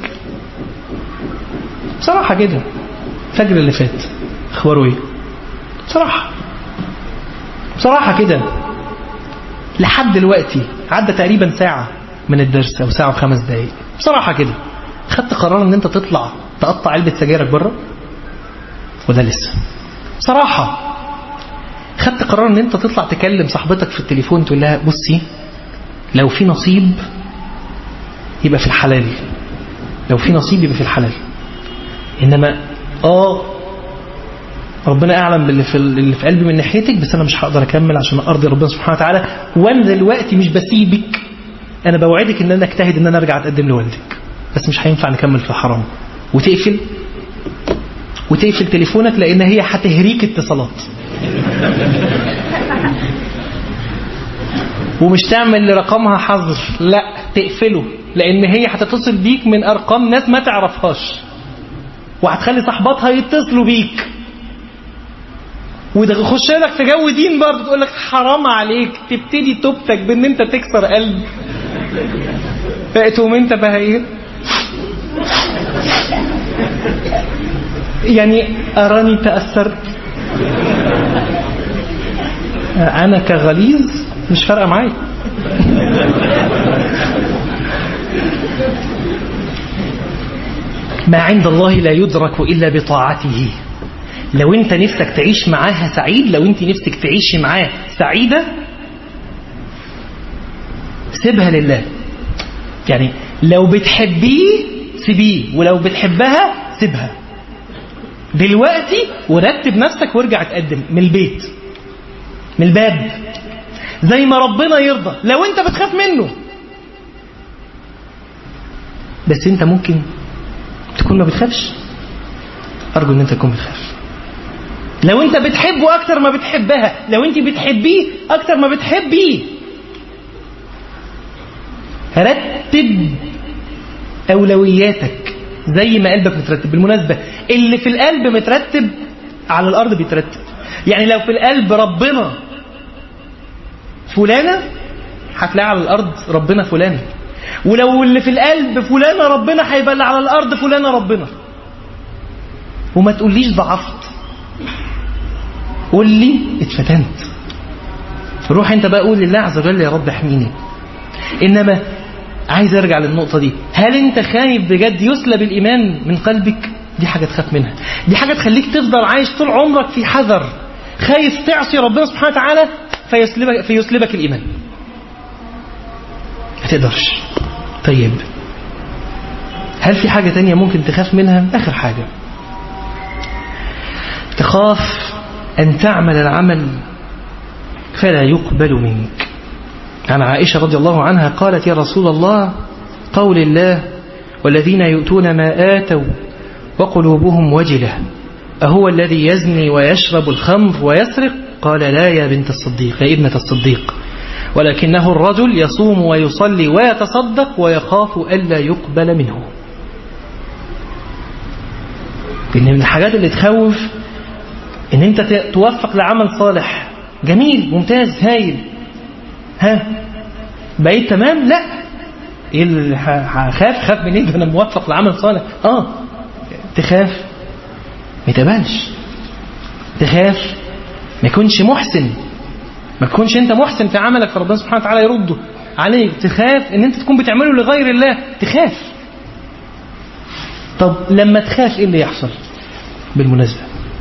بصراحة كده الفجر اللي فات أخباره إيه؟ بصراحة بصراحة كده لحد دلوقتي عدى تقريبا ساعة من الدرس أو ساعة وخمس دقايق. بصراحة كده خدت قرار ان انت تطلع تقطع علبة سجايرك بره وده لسه؟ بصراحة خدت قرار ان انت تطلع تكلم صاحبتك في التليفون تقول لها بصي لو في نصيب يبقى في الحلال، لو في نصيب يبقى في الحلال. انما اه ربنا اعلم باللي في اللي في قلبي من ناحيتك، بس انا مش هقدر اكمل عشان ارضي ربنا سبحانه وتعالى، وانا دلوقتي مش بسيبك، انا بوعدك ان انا اجتهد ان انا ارجع اتقدم لوالدك، بس مش هينفع نكمل في الحرام. وتقفل وتقفل تليفونك لان هي هتهريك اتصالات ومش تعمل لرقمها حظر، لا تقفله، لان هي هتتصل بيك من ارقام ناس ما تعرفهاش، وهتخلي صاحباتها يتصلوا بيك، وتخش لك في جو دين برضه تقول لك حرام عليك، تبتدي توبتك بان انت تكسر قلب. فقتهم انت بقى ايه يعني؟ اراني تأثرت انا كغليظ مش فارقه معايا. ما عند الله لا يدرك الا بطاعته. لو انت نفسك تعيش معاها سعيد، لو انت نفسك تعيشي معاه سعيدة، سيبها لله. يعني لو بتحبيه سيبيه، ولو بتحبها سيبها دلوقتي، ورتب نفسك وارجع تقدم من البيت من الباب زي ما ربنا يرضى. لو انت بتخاف منه، بس انت ممكن تكون ما بتخافش، ارجو ان انت تكون بتخاف. لو انت بتحبه اكتر ما بتحبها، لو انت بتحبيه اكتر ما بتحبيه، رتب اولوياتك زي ما قلبك مترتب. بالمناسبة اللي في القلب مترتب على الارض بيترتب. يعني لو في القلب ربنا فلانة، هتلاقي على الارض ربنا فلانة. ولو اللي في القلب فلانة ربنا، هيبقى اللي على الارض فلانة ربنا. وما تقوليش ضعفت، قول لي اتفتنت. روح انت بقى قول لله عز وجل يا رب احميني. انما عايز ارجع للنقطة دي، هل انت خايف بجد يسلب الايمان من قلبك؟ دي حاجة تخاف منها، دي حاجة تخليك تفضل عايش طول عمرك في حذر، خايف تعصي ربنا سبحانه وتعالى فيسلبك, فيسلبك الايمان. ما تقدرش. طيب هل في حاجة تانية ممكن تخاف منها؟ اخر حاجة، تخاف أن تعمل العمل فلا يقبل منك. عن عائشة رضي الله عنها قالت يا رسول الله قول الله والذين يؤتون ما آتوا وقلوبهم وجلة أهو الذي يزني ويشرب الخمر ويسرق؟ قال لا يا بنت الصديق، يا ابنة الصديق، ولكنه الرجل يصوم ويصلي ويتصدق ويخاف ألا يقبل منه. إن من الحاجات اللي تخوف ان انت توفق لعمل صالح، جميل ممتاز هايل، ها بقيت تمام؟ لا، ايه اللي هخاف؟ خاف من ايه؟ انا موفق لعمل صالح. اه تخاف ما يتقبلش، تخاف ما يكونش محسن، ما تكونش انت محسن في عملك فربنا سبحانه وتعالى يرده عليك، تخاف ان انت تكون بتعمله لغير الله، تخاف. طب لما تخاف ايه اللي يحصل؟ بالمناسبة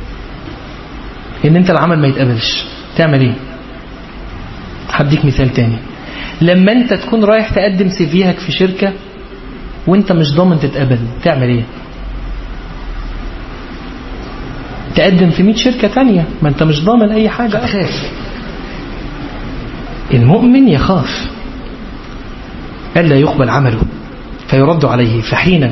ان انت العمل ما يتقبلش تعمل ايه؟ هديك مثال تاني. لما انت تكون رايح تقدم سيفيهك في شركة وانت مش ضامن تتقبل، تعمل ايه؟ تقدم في مئة شركة تانية، ما انت مش ضامن اي حاجة، تخاف. المؤمن يخاف ألا يقبل عمله فيرد عليه، فحين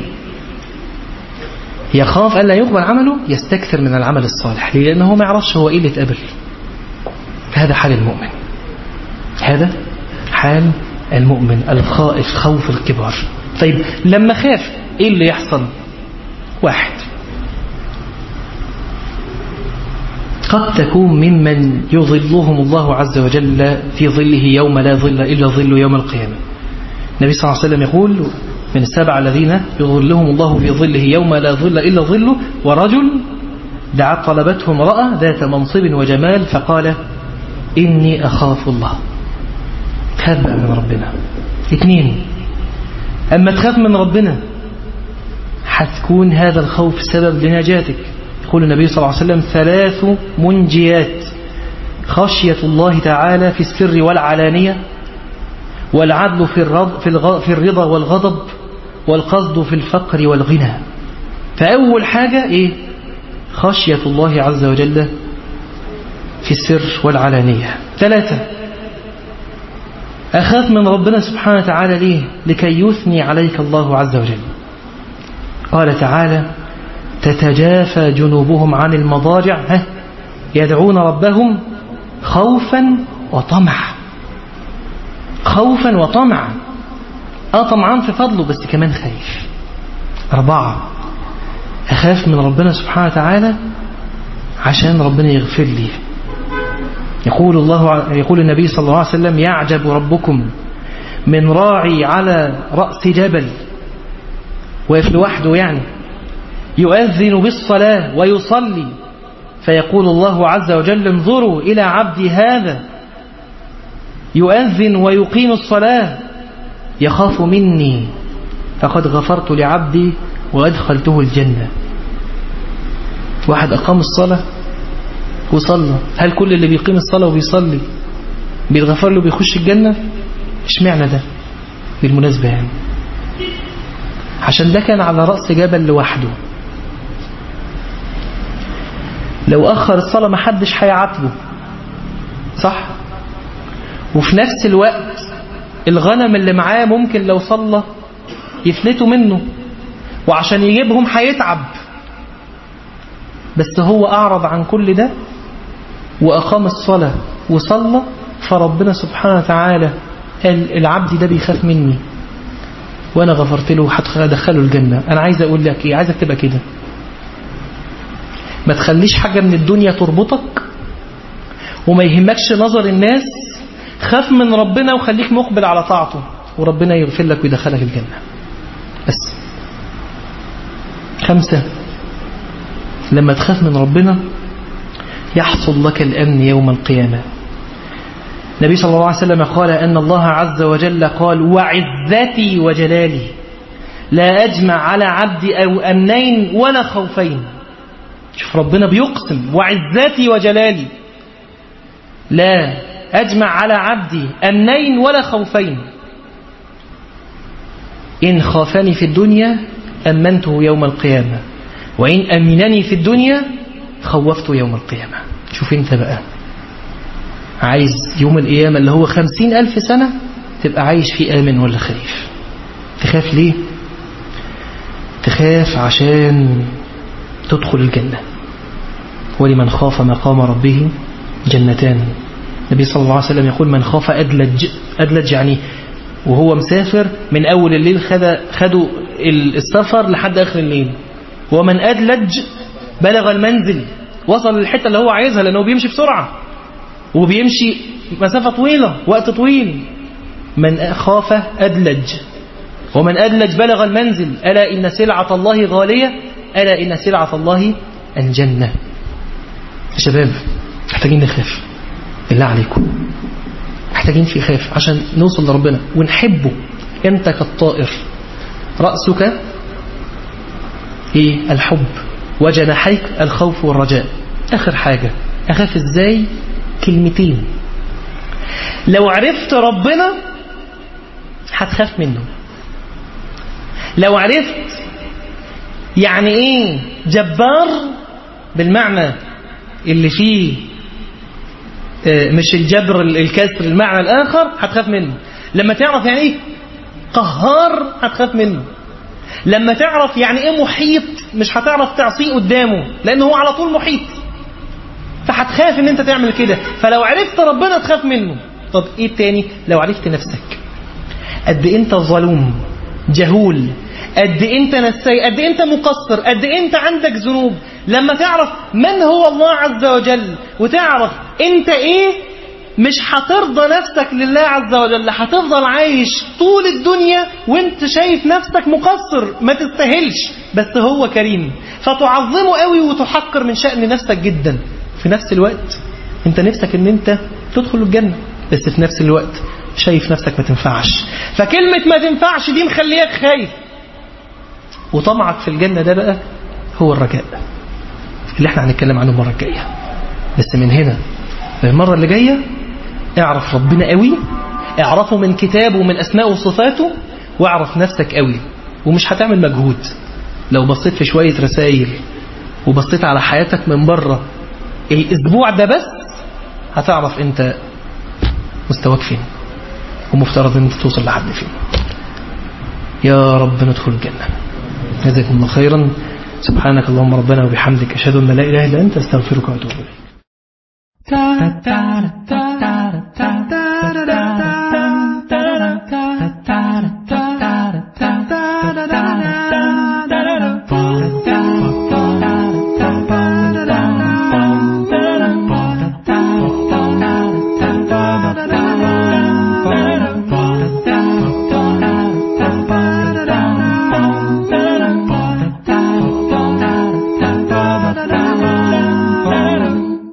يخاف ألا يقبل عمله يستكثر من العمل الصالح، لأنه ما يعرفش هو إيه اللي اتقبل. هذا حال المؤمن، هذا حال المؤمن الخائف خوف الكبار. طيب لما خاف إيه اللي يحصل؟ واحد، قد تكون ممن يظلهم الله عز وجل في ظله يوم لا ظل إلا ظل يوم القيامة. النبي صلى الله عليه وسلم يقول من السبع الذين يظلهم الله في ظله يوم لا ظل إلا ظله: ورجل دعت طلبته امرأة ذات منصب وجمال فقال إني أخاف الله. خاف بقى من ربنا. اثنين، أما تخاف من ربنا حتكون هذا الخوف سبب لنجاتك. يقول النبي صلى الله عليه وسلم: ثلاث منجيات: خشية الله تعالى في السر والعلانية، والعدل في الرضا, في الرضا والغضب، والقصد في الفقر والغنى. فأول حاجة إيه؟ خشية الله عز وجل في السر والعلانية. ثلاثة، أخاف من ربنا سبحانه وتعالى ليه؟ لكي يثني عليك الله عز وجل. قال تعالى: تتجافى جنوبهم عن المضاجع يدعون ربهم خوفا وطمعا. خوفا وطمعا، اه طمعان في فضله بس كمان خايف. أربعة، أخاف من ربنا سبحانه وتعالى عشان ربنا يغفر لي. يقول الله يقول النبي صلى الله عليه وسلم: يعجب ربكم من راعي على رأس جبل، واقف لوحده يعني، يؤذن بالصلاة ويصلي، فيقول الله عز وجل: انظروا إلى عبدي هذا يؤذن ويقيم الصلاة يخاف مني، فقد غفرت لعبدي وأدخلته الجنة. واحد أقام الصلاة وصلى، هل كل اللي بيقيم الصلاة وبيصلي بيتغفر له بيخش الجنة؟ اشمعنى ده بالمناسبة يعني؟ عشان ده كان على رأس جبل لوحده، لو أخر الصلاة محدش هيعاتبه، صح؟ وفي نفس الوقت الغنم اللي معاه ممكن لو صلى يفلتوا منه، وعشان يجيبهم هيتعب، بس هو أعرض عن كل ده وأقام الصلاة وصلى، فربنا سبحانه وتعالى قال العبد ده بيخاف مني وأنا غفرت له وهدخله الجنة. أنا عايز أقول لك إيه؟ عايزك تبقى كده، ما تخليش حاجة من الدنيا تربطك وما يهمكش نظر الناس. خاف من ربنا وخليك مقبل على طاعته وربنا يغفر لك ويدخلك الجنة بس. خمسة، لما تخاف من ربنا يحصل لك الأمن يوم القيامة. النبي صلى الله عليه وسلم قال أن الله عز وجل قال: وعزتي وجلالي لا أجمع على عبدي أو أمنين ولا خوفين. شوف ربنا بيقسم: وعزتي وجلالي لا أجمع على عبدي أمنين ولا خوفين. إن خافني في الدنيا أمنته يوم القيامة، وإن أمنني في الدنيا خوفته يوم القيامة. شوف انت بقى عايز يوم القيامة اللي هو خمسين ألف سنة تبقى عايش فيه آمن ولا خايف؟ تخاف ليه؟ تخاف عشان تدخل الجنة. ولمن خاف مقام ربه جنتان. النبي صلى الله عليه وسلم يقول: من خاف أدلج. أدلج يعني وهو مسافر من أول الليل خدوا السفر لحد آخر الليل. ومن أدلج بلغ المنزل، وصل للحتة اللي هو عايزها، لأنه بيمشي بسرعة وبيمشي مسافة طويلة وقت طويل. من خاف أدلج. ومن أدلج بلغ المنزل. ألا إن سلعة الله غالية، ألا إن سلعة الله الجنة. شباب محتاجين نخاف بالله عليكم، محتاجين في خاف عشان نوصل لربنا ونحبه. أنت كالطائر رأسك إيه؟ الحب، وجناحيك الخوف والرجاء. آخر حاجة أخاف إزاي؟ كلمتين لو عرفت ربنا هتخاف منه. لو عرفت يعني إيه جبار بالمعنى اللي فيه مش الجبر الكسر المعنى الآخر هتخاف منه. لما تعرف يعني ايه قهار هتخاف منه. لما تعرف يعني ايه محيط مش هتعرف تعصيه قدامه لأنه هو على طول محيط، فهتخاف ان انت تعمل كده. فلو عرفت ربنا تخاف منه. طب ايه التاني؟ لو عرفت نفسك قد انت ظلوم جهول، قد انت نسي، قد انت مقصر، قد انت عندك ذنوب. لما تعرف من هو الله عز وجل وتعرف انت ايه، مش هترضى نفسك لله عز وجل، هتفضل عايش طول الدنيا وانت شايف نفسك مقصر ما تستاهلش، بس هو كريم فتعظمه قوي وتحقر من شأن نفسك جدا. في نفس الوقت انت نفسك ان انت تدخل الجنة، بس في نفس الوقت شايف نفسك ما تنفعش. فكلمة ما تنفعش دي مخليك خايف. وطمعك في الجنة ده بقى هو الرجاء اللي احنا هنتكلم عنه المرة الجاية. بس من هنا المرة اللي جاية اعرف ربنا قوي، اعرفه من كتابه ومن أسمائه وصفاته، واعرف نفسك قوي. ومش هتعمل مجهود لو بصيت في شوية رسائل وبصيت على حياتك من بره الأسبوع ده بس، هتعرف انت مستواك فين ومفترض ان انت توصل لحد فين. يا رب ندخل الجنة. جزاكم الله خيرا. سبحانك اللهم ربنا وبحمدك أشهد أن لا إله إلا أنت أستغفرك وأتوب إليك.